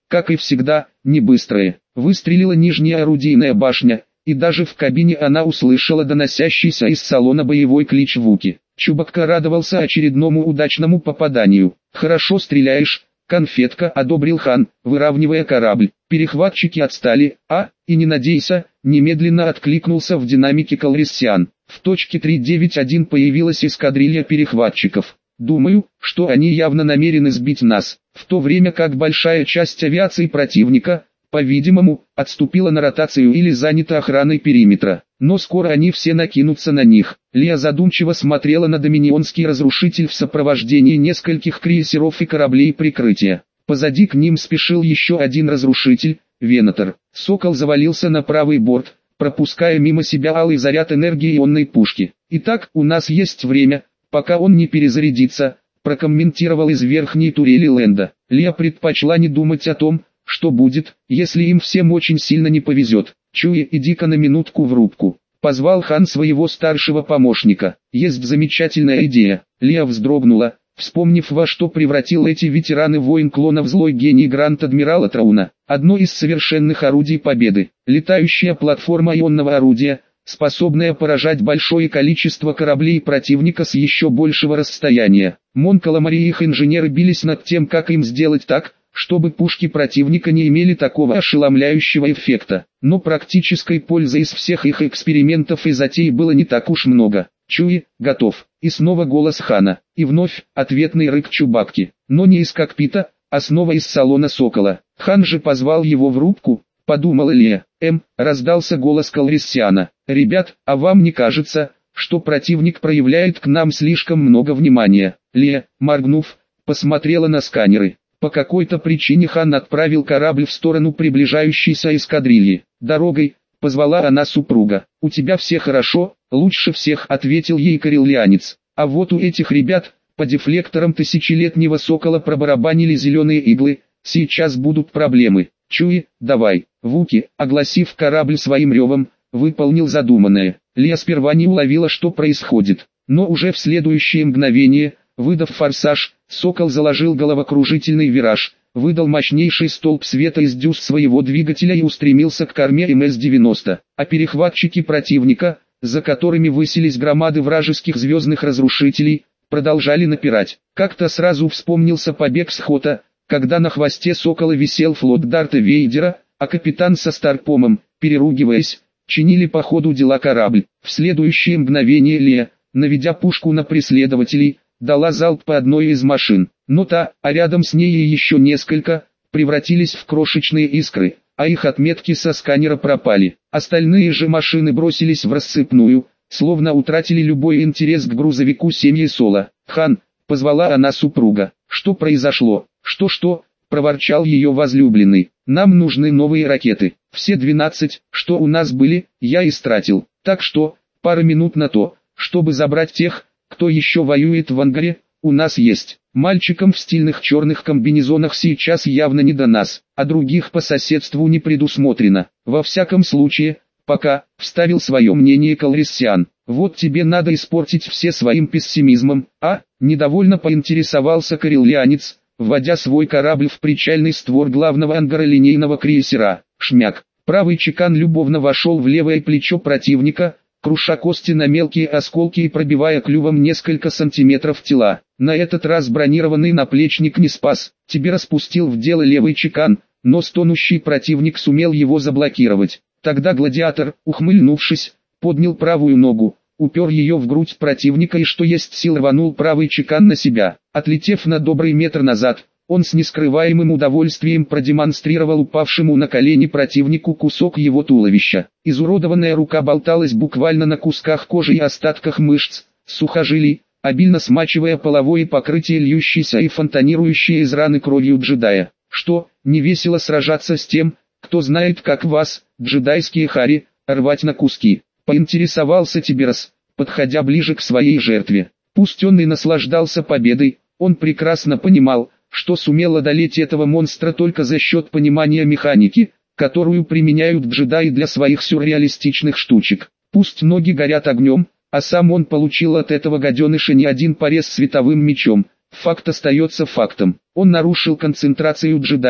как и всегда, не быстрые. Выстрелила нижняя орудийная башня, и даже в кабине она услышала доносящийся из салона боевой клич Вуки. Чубакка радовался очередному удачному попаданию. «Хорошо стреляешь, конфетка», — одобрил хан, выравнивая корабль. Перехватчики отстали, а, и не надейся, немедленно откликнулся в динамике Калрисиан. В точке три девять один появилась эскадрилья перехватчиков. «Думаю, что они явно намерены сбить нас», в то время как большая часть авиации противника, по-видимому, отступила на ротацию или занята охраной периметра. Но скоро они все накинутся на них. Лия задумчиво смотрела на доминионский разрушитель в сопровождении нескольких крейсеров и кораблей прикрытия. Позади к ним спешил еще один разрушитель, Венатор. Сокол завалился на правый борт, пропуская мимо себя алый заряд энергии ионной пушки. «Итак, у нас есть время, пока он не перезарядится», прокомментировал из верхней турели Лэнда. Лия предпочла не думать о том, что будет, если им всем очень сильно не повезет. «Чуи, иди-ка на минутку в рубку», — позвал хан своего старшего помощника. «Есть замечательная идея». Лия вздрогнула, вспомнив, во что превратил эти ветераны войн клонов злой гений Гранд-Адмирала Трауна. Одно из совершенных орудий победы. Летающая платформа ионного орудия, способная поражать большое количество кораблей противника с еще большего расстояния. Мон Каламари и их инженеры бились над тем, как им сделать так, чтобы пушки противника не имели такого ошеломляющего эффекта. Но практической пользы из всех их экспериментов и затей было не так уж много. «Чуи, готов». И снова голос хана. И вновь ответный рык Чубакки. Но не из кокпита, а снова из салона Сокола. Хан же позвал его в рубку, подумала Лия. «Эм», раздался голос Калрисиана. «Ребят, а вам не кажется, что противник проявляет к нам слишком много внимания?» Лия, моргнув, посмотрела на сканеры. По какой-то причине хан отправил корабль в сторону приближающейся эскадрильи. «Дорогой», — позвала она супруга. «У тебя все хорошо?» «Лучше всех», — ответил ей карелианец. «А вот у этих ребят, по дефлекторам тысячелетнего Сокола пробарабанили зеленые иглы, сейчас будут проблемы. Чуи, давай». Вуки, огласив корабль своим ревом, выполнил задуманное. Лия сперва не уловила, что происходит, но уже в следующее мгновение, выдав форсаж, Сокол заложил головокружительный вираж, выдал мощнейший столб света из дюз своего двигателя и устремился к корме эм эс девяносто, а перехватчики противника, за которыми высились громады вражеских звездных разрушителей, продолжали напирать. Как-то сразу вспомнился побег с Хота, когда на хвосте Сокола висел флот Дарта Вейдера, а капитан со Старпомом, переругиваясь, чинили по ходу дела корабль. В следующее мгновение Лия, наведя пушку на преследователей, дала залп по одной из машин, но та, а рядом с ней и еще несколько, превратились в крошечные искры, а их отметки со сканера пропали. Остальные же машины бросились в рассыпную, словно утратили любой интерес к грузовику семьи Соло. «Хан», — позвала она супруга. «Что произошло?» «Что-что?» — проворчал ее возлюбленный. «Нам нужны новые ракеты. Все двенадцать, что у нас были, я истратил. Так что, пара минут на то, чтобы забрать тех, кто еще воюет в ангаре, у нас есть. Мальчикам в стильных черных комбинезонах сейчас явно не до нас, а других по соседству не предусмотрено. Во всяком случае, пока», — вставил свое мнение Калрисиан. «Вот тебе надо испортить все своим пессимизмом, а?» — недовольно поинтересовался карелианец, вводя свой корабль в причальный створ главного ангара линейного крейсера. Шмяк. Правый чекан любовно вошел в левое плечо противника, круша кости на мелкие осколки и пробивая клювом несколько сантиметров тела. На этот раз бронированный наплечник не спас. Тебе распустил в дело левый чекан, но стонущий противник сумел его заблокировать. Тогда гладиатор, ухмыльнувшись, поднял правую ногу, упер ее в грудь противника и что есть сил рванул правый чекан на себя. Отлетев на добрый метр назад, он с нескрываемым удовольствием продемонстрировал упавшему на колени противнику кусок его туловища. Изуродованная рука болталась буквально на кусках кожи и остатках мышц, сухожилий, обильно смачивая половое покрытие льющейся и фонтанирующее из раны кровью джедая. «Что, не весело сражаться с тем, кто знает, как вас, джедайские хари, рвать на куски?» — поинтересовался Тиберас, подходя ближе к своей жертве. Пусть он и наслаждался победой, он прекрасно понимал, что сумел одолеть этого монстра только за счет понимания механики, которую применяют джедаи для своих сюрреалистичных штучек. Пусть ноги горят огнем, а сам он получил от этого гаденыша не один порез световым мечом, факт остается фактом. Он нарушил концентрацию джедая,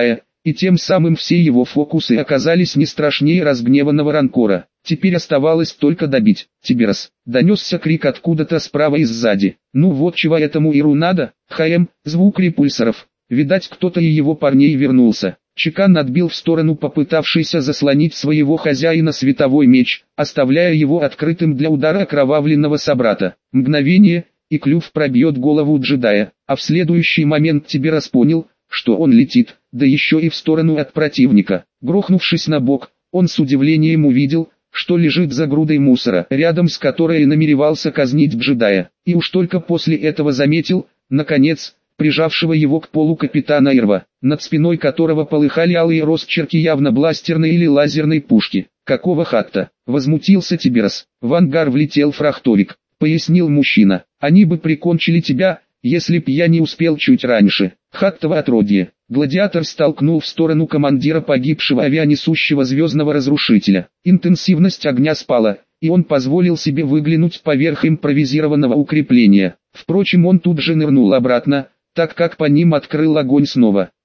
и тем самым все его фокусы оказались не страшнее разгневанного Ранкора. Теперь оставалось только добить. «Тиберас!» — донесся крик откуда-то справа и сзади. «Ну вот чего этому Иру надо?» «ХМ!» — звук репульсоров. Видать, кто-то и его парней вернулся. Чекан отбил в сторону попытавшийся заслонить своего хозяина световой меч, оставляя его открытым для удара окровавленного собрата. Мгновение, и клюв пробьет голову джедая, а в следующий момент Тиберас понял, что он летит, да еще и в сторону от противника. Грохнувшись на бок, он с удивлением увидел, что лежит за грудой мусора, рядом с которой намеревался казнить джедая, и уж только после этого заметил, наконец, прижавшего его к полу капитана Ирва, над спиной которого полыхали алые росчерки явно бластерной или лазерной пушки. «Какого хатта?» — возмутился Тиберас. «В ангар влетел фрахтовик», — пояснил мужчина. «Они бы прикончили тебя, если б я не успел чуть раньше». «Хаттово отродье!» Гладиатор столкнул в сторону командира погибшего авианесущего звездного разрушителя. Интенсивность огня спала, и он позволил себе выглянуть поверх импровизированного укрепления. Впрочем, он тут же нырнул обратно, так как по ним открыл огонь снова.